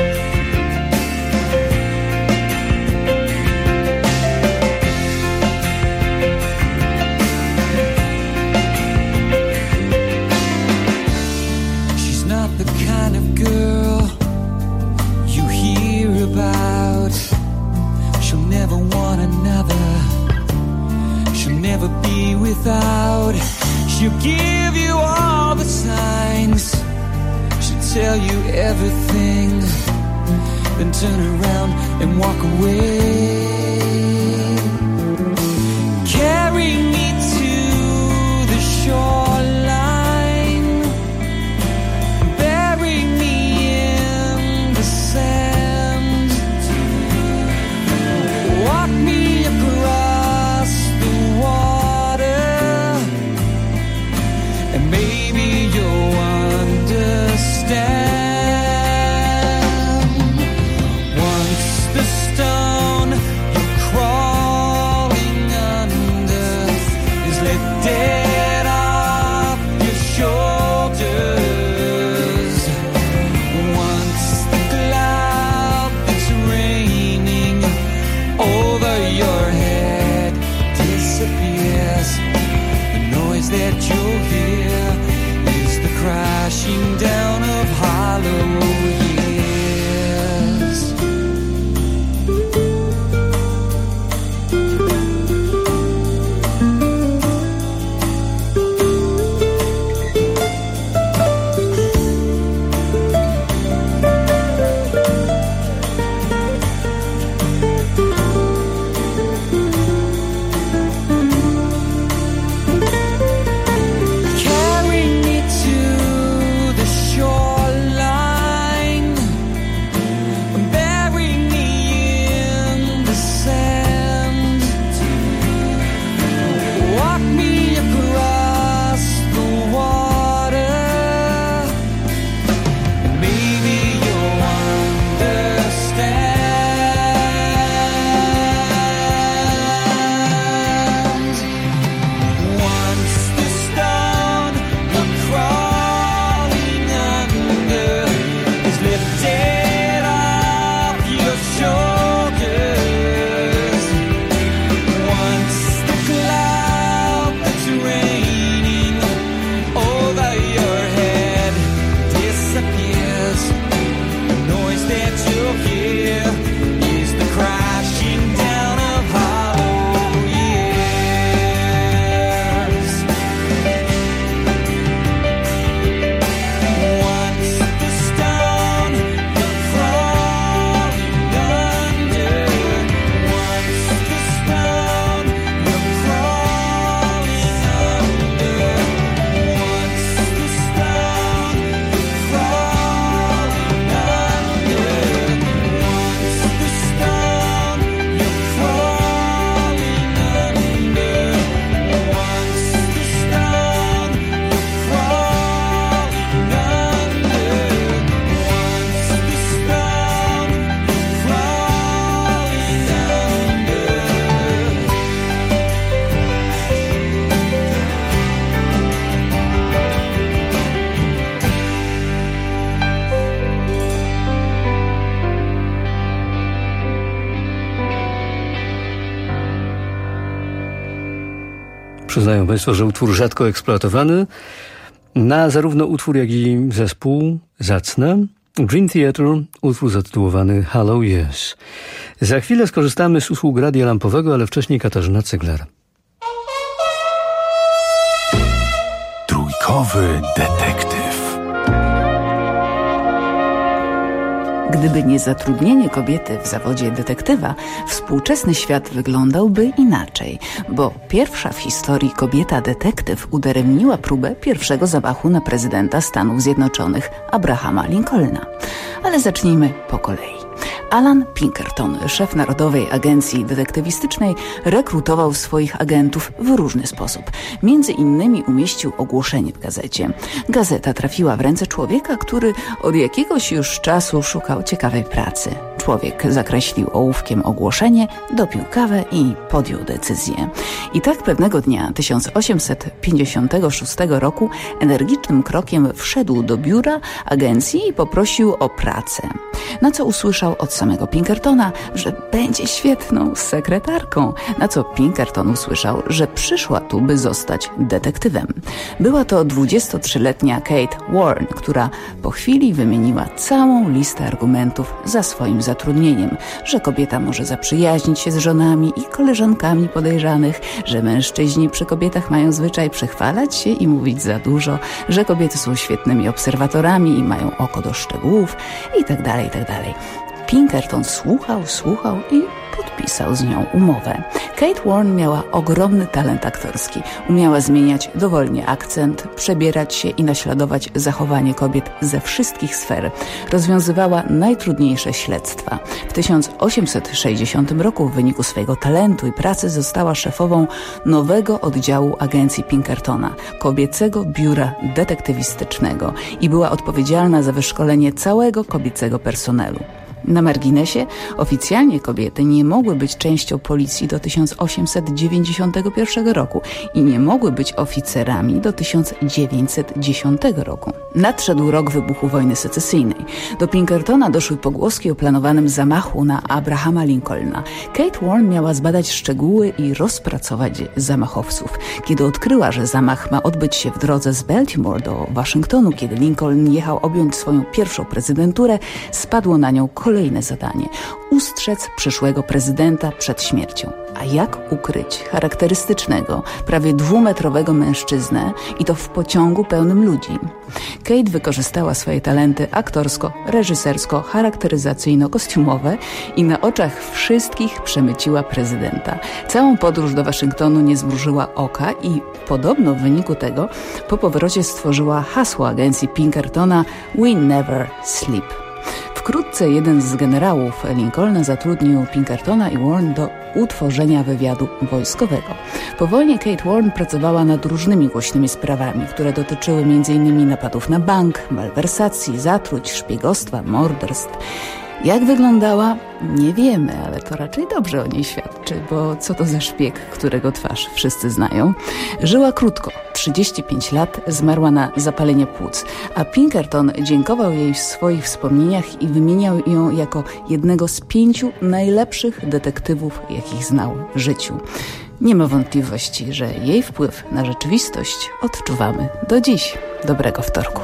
She's not the kind of girl you hear about. She'll never want another. She'll never be without. She'll give you all the signs. She'll tell you everything, then turn around and walk away. Carry me to the shoreline. Bury me in the sand. Walk me across the water, and maybe you'll understand. Once the stone you're crawling under is let dead off your shoulders, once the cloud that's raining over your head disappears, the noise that you'll hear is the crashing down of hollow years. Carry me to the shoreline, bury me in the sand, walk me across the water, and maybe you'll understand. Once the stone you're crawling under is lifted off your shoulders, once the cloud that's raining over your head disappears, the noise that you'll hear is the crashing down of hollow years. Once the stone you're crawling under, once the stone you're crawling under, once the stone you're crawling under, once the stone you're crawling under, once the stone you're crawling Przyznają Państwo, że utwór rzadko eksploatowany. Na zarówno utwór, jak i zespół zacne. Dream Theater, utwór zatytułowany Hollow Years. Za chwilę skorzystamy z usług radia lampowego, ale wcześniej Katarzyna Cygler. Trójkowy detektyw. Gdyby nie zatrudnienie kobiety w zawodzie detektywa, współczesny świat wyglądałby inaczej, bo pierwsza w historii kobieta-detektyw udaremniła próbę pierwszego zamachu na prezydenta Stanów Zjednoczonych Abrahama Lincolna. Ale zacznijmy po kolei. Alan Pinkerton, szef Narodowej Agencji Detektywistycznej, rekrutował swoich agentów w różny sposób. Między innymi umieścił ogłoszenie w gazecie. Gazeta trafiła w ręce człowieka, który od jakiegoś już czasu szukał ciekawej pracy. człowiek zakreślił ołówkiem ogłoszenie, dopił kawę i podjął decyzję. I tak pewnego dnia tysiąc osiemset pięćdziesiątego szóstego roku energicznym krokiem wszedł do biura agencji i poprosił o pracę. Na co usłyszał od samego Pinkertona, że będzie świetną sekretarką. Na co Pinkerton usłyszał, że przyszła tu, by zostać detektywem. Była to dwudziestotrzyletnia Kate Warren, która po chwili wymieniła całą listę argumentów za swoim zatrudnieniem, że kobieta może zaprzyjaźnić się z żonami i koleżankami podejrzanych, że mężczyźni przy kobietach mają zwyczaj przechwalać się i mówić za dużo, że kobiety są świetnymi obserwatorami i mają oko do szczegółów i tak dalej, i tak dalej. Pinkerton słuchał, słuchał i podpisał z nią umowę. Kate Warren miała ogromny talent aktorski. Umiała zmieniać dowolnie akcent, przebierać się i naśladować zachowanie kobiet ze wszystkich sfer. Rozwiązywała najtrudniejsze śledztwa. W tysiąc osiemset sześćdziesiątym roku w wyniku swojego talentu i pracy została szefową nowego oddziału agencji Pinkertona, kobiecego biura detektywistycznego i była odpowiedzialna za wyszkolenie całego kobiecego personelu. Na marginesie, oficjalnie kobiety nie mogły być częścią policji do tysiąc osiemset dziewięćdziesiątego pierwszego roku i nie mogły być oficerami do tysiąc dziewięćset dziesiątego roku. Nadszedł rok wybuchu wojny secesyjnej. Do Pinkertona doszły pogłoski o planowanym zamachu na Abrahama Lincolna. Kate Warren miała zbadać szczegóły i rozpracować zamachowców. Kiedy odkryła, że zamach ma odbyć się w drodze z Baltimore do Waszyngtonu, kiedy Lincoln jechał objąć swoją pierwszą prezydenturę, spadło na nią kolejne zadanie – ustrzec przyszłego prezydenta przed śmiercią. A jak ukryć charakterystycznego, prawie dwumetrowego mężczyznę i to w pociągu pełnym ludzi? Kate wykorzystała swoje talenty aktorsko-reżysersko-charakteryzacyjno-kostiumowe i na oczach wszystkich przemyciła prezydenta. Całą podróż do Waszyngtonu nie zmrużyła oka i podobno w wyniku tego po powrocie stworzyła hasło agencji Pinkertona We Never Sleep. Wkrótce jeden z generałów Lincolna zatrudnił Pinkertona i Warren do utworzenia wywiadu wojskowego. Po wojnie Kate Warren pracowała nad różnymi głośnymi sprawami, które dotyczyły między innymi napadów na bank, malwersacji, zatruć, szpiegostwa, morderstw. Jak wyglądała? Nie wiemy, ale to raczej dobrze o niej świadczy, bo co to za szpieg, którego twarz wszyscy znają? Żyła krótko, trzydzieści pięć lat, zmarła na zapalenie płuc, a Pinkerton dziękował jej w swoich wspomnieniach i wymieniał ją jako jednego z pięciu najlepszych detektywów, jakich znał w życiu. Nie ma wątpliwości, że jej wpływ na rzeczywistość odczuwamy do dziś. Dobrego wtorku.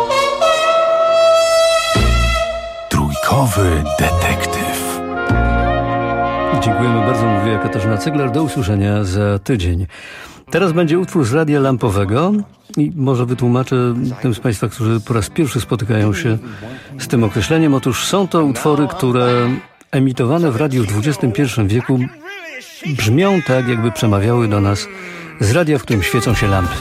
Trójkowy detektyw. Dziękujemy bardzo, mówiła Katarzyna Cygler. Do usłyszenia za tydzień. Teraz będzie utwór z radia lampowego i może wytłumaczę tym z Państwa, którzy po raz pierwszy spotykają się z tym określeniem. Otóż są to utwory, które emitowane w radiu w dwudziestym pierwszym wieku brzmią tak, jakby przemawiały do nas z radia, w którym świecą się lampy.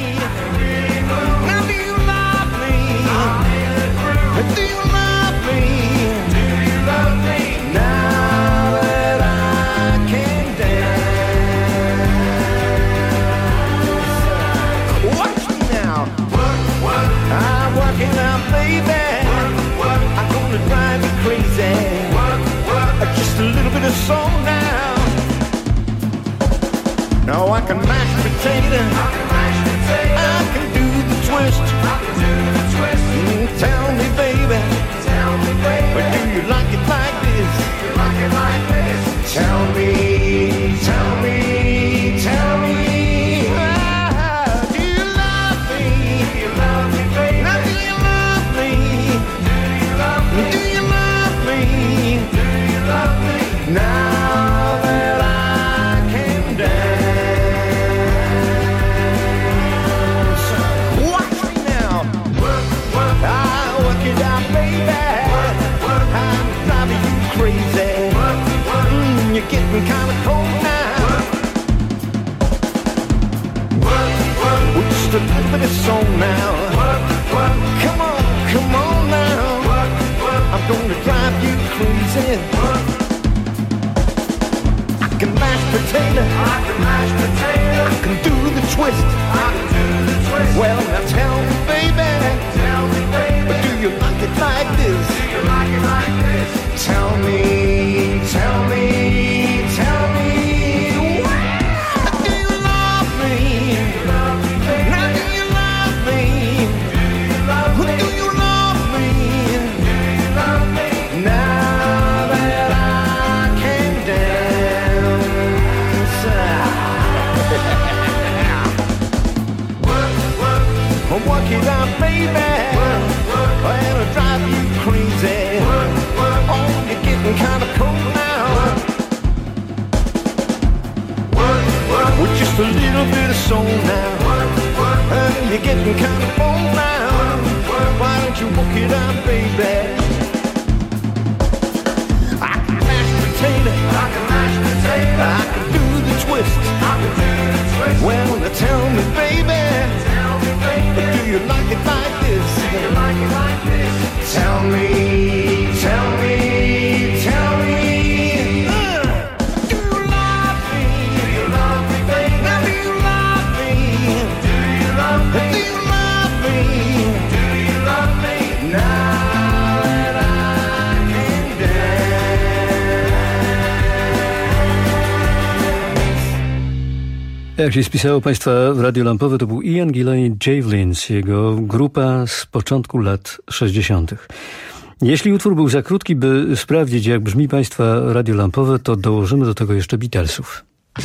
Now I can mash potato, I can do the twist. Mm, tell me, baby, but do you like it like this? Tell me, tell me, tell me. Ah, do you love me? Do you love me, baby? Now do you love me? Do you love me? Do you love me? Do you love me? Now that I can dance, watch me now. Work, work, I work it out, baby. Work, work, I'm driving you crazy. Work, work, mm, you're getting kind of cold now. Work, work, well, just a little bit of song now. Work, work, come on, come on now. Work, work, I'm gonna drive you crazy. Work, I can mash potato, I can mash potato, I can do the twist, I can do the twist. Well, now tell me, baby, tell me, baby, but do you like it like this? Do you like it like this? Tell me. Work it out, baby. It'll drive you crazy. Oh, you're getting kind of cold now. With just a little bit of soul now. Uh, you're getting kind of bold now. Why don't you work it out, baby? I can mash potato. I can mash potato. I can do the twist. I can do the twist. Well, tell me, baby. Tell me, baby. Do you like it like this? Do you like it like this? Tell me, tell me, tell me. Uh, do you love me? Do you love me, baby? Now do you love me? Do you love me? Do you love me? Do you love me? Now that I can dance. Jak się spisało Państwa w Radio Lampowe, to był Ian Gillan Javelins, jego grupa z początku lat sześćdziesiątych. Jeśli utwór był za krótki, by sprawdzić, jak brzmi Państwa Radio Lampowe, to dołożymy do tego jeszcze Beatlesów.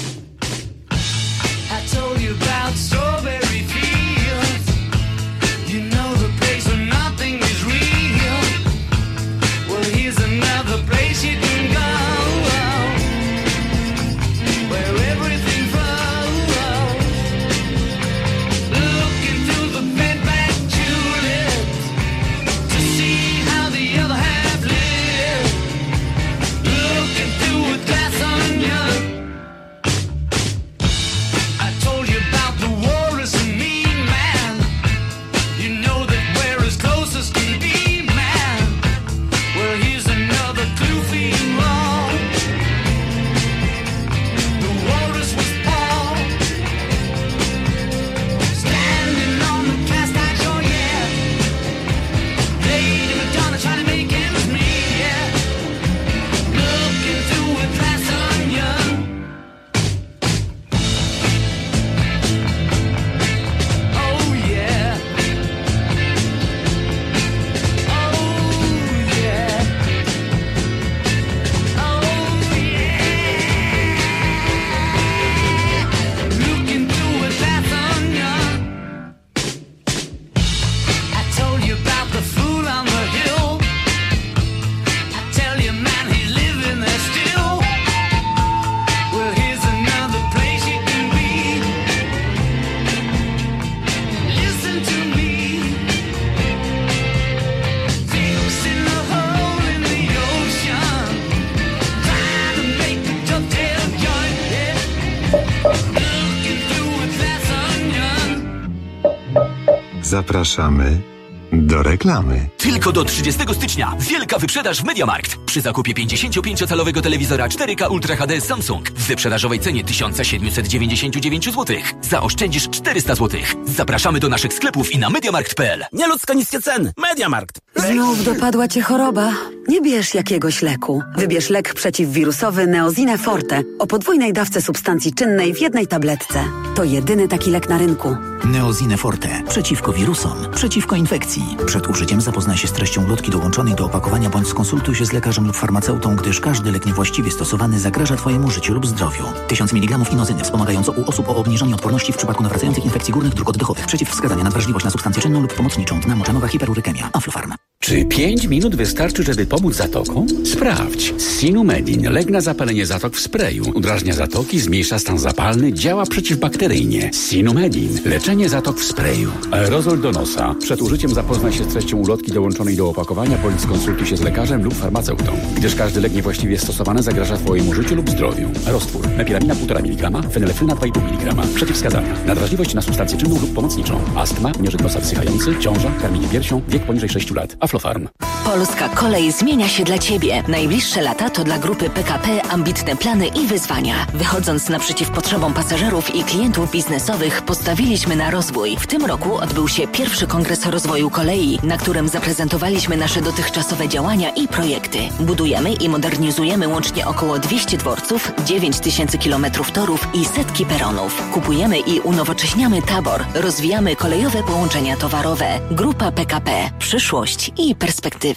Zapraszamy do reklamy. Tylko do trzydziestego stycznia wielka wyprzedaż w MediaMarkt. Przy zakupie pięćdziesięciopięciocalowego telewizora cztery K Ultra H D Samsung w wyprzedażowej cenie tysiąc siedemset dziewięćdziesiąt dziewięć złotych zaoszczędzisz czterysta złotych. Zapraszamy do naszych sklepów i na mediamarkt kropka p l. Nieludzko niskie ceny. MediaMarkt. Znów dopadła cię choroba? Nie bierz jakiegoś leku. Wybierz lek przeciwwirusowy Neozine Forte o podwójnej dawce substancji czynnej w jednej tabletce. To jedyny taki lek na rynku. Neozine Forte. Przeciwko wirusom. Przeciwko infekcji. Przed użyciem zapoznaj się z treścią ulotki dołączonej do opakowania bądź skonsultuj się z lekarzem lub farmaceutą, gdyż każdy lek niewłaściwie stosowany zagraża Twojemu życiu lub zdrowiu. tysiąc miligramów inozyny wspomagająco u osób o obniżonej odporności w przypadku nawracających infekcji górnych dróg oddechowych. Przeciwwskazania na wrażliwość na substancję czynną lub pomocniczą. Dna moczanowa hiperurykemia. Aflofarm. Czy pięć minut wystarczy, żeby pomóc zatokom? Sprawdź. Sinumedin. Lek na zapalenie zatok w sprayu. Udrażnia zatoki, zmniejsza stan zapalny, działa przeciwbakteryjnie. Sinumedin. Leczenie zatok w sprayu. Aerozol do nosa. Przed użyciem zapoznaj się z treścią ulotki dołączonej do opakowania, bądź skonsultuj się z lekarzem lub farmaceutą, gdyż każdy lek niewłaściwie stosowany zagraża Twojemu życiu lub zdrowiu. Roztwór. Mepiramina półtora miligrama, fenylefryna dwa i pół miligrama. Przeciwwskazania. Nadwrażliwość na substancję czynną lub pomocniczą. Astma, nieżyt nosa wsychający, ciąża, karmienie piersią, wiek poniżej sześciu lat. Aflofarm. Polska Kolej zmienia się dla Ciebie. Najbliższe lata to dla grupy P K P ambitne plany i wyzwania. Wychodząc naprzeciw potrzebom pasażerów i klientów biznesowych, postawiliśmy na rozwój. W tym roku odbył się pierwszy Kongres Rozwoju Kolei, na którym zaprezentowaliśmy nasze dotychczasowe działania i projekty. Budujemy i modernizujemy łącznie około dwieście dworców, dziewięć tysięcy kilometrów torów i setki peronów. Kupujemy i unowocześniamy tabor. Rozwijamy kolejowe połączenia towarowe. Grupa P K P. Przyszłość i perspektywy.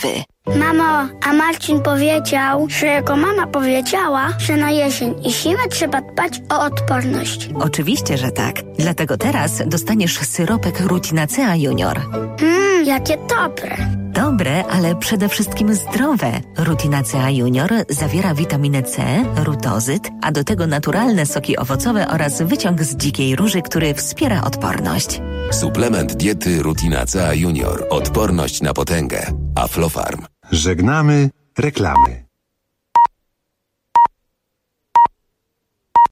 Mamo, a Marcin powiedział, że jego mama powiedziała, że na jesień i zimę trzeba dbać o odporność. Oczywiście, że tak. Dlatego teraz dostaniesz syropek Rutinacea Junior. Mmm, jakie dobre. Dobre, ale przede wszystkim zdrowe. Rutinacea Junior zawiera witaminę C, rutozyt, a do tego naturalne soki owocowe oraz wyciąg z dzikiej róży, który wspiera odporność. Suplement diety Rutinacea Junior. Odporność na potęgę. Aflofarm. Żegnamy reklamy.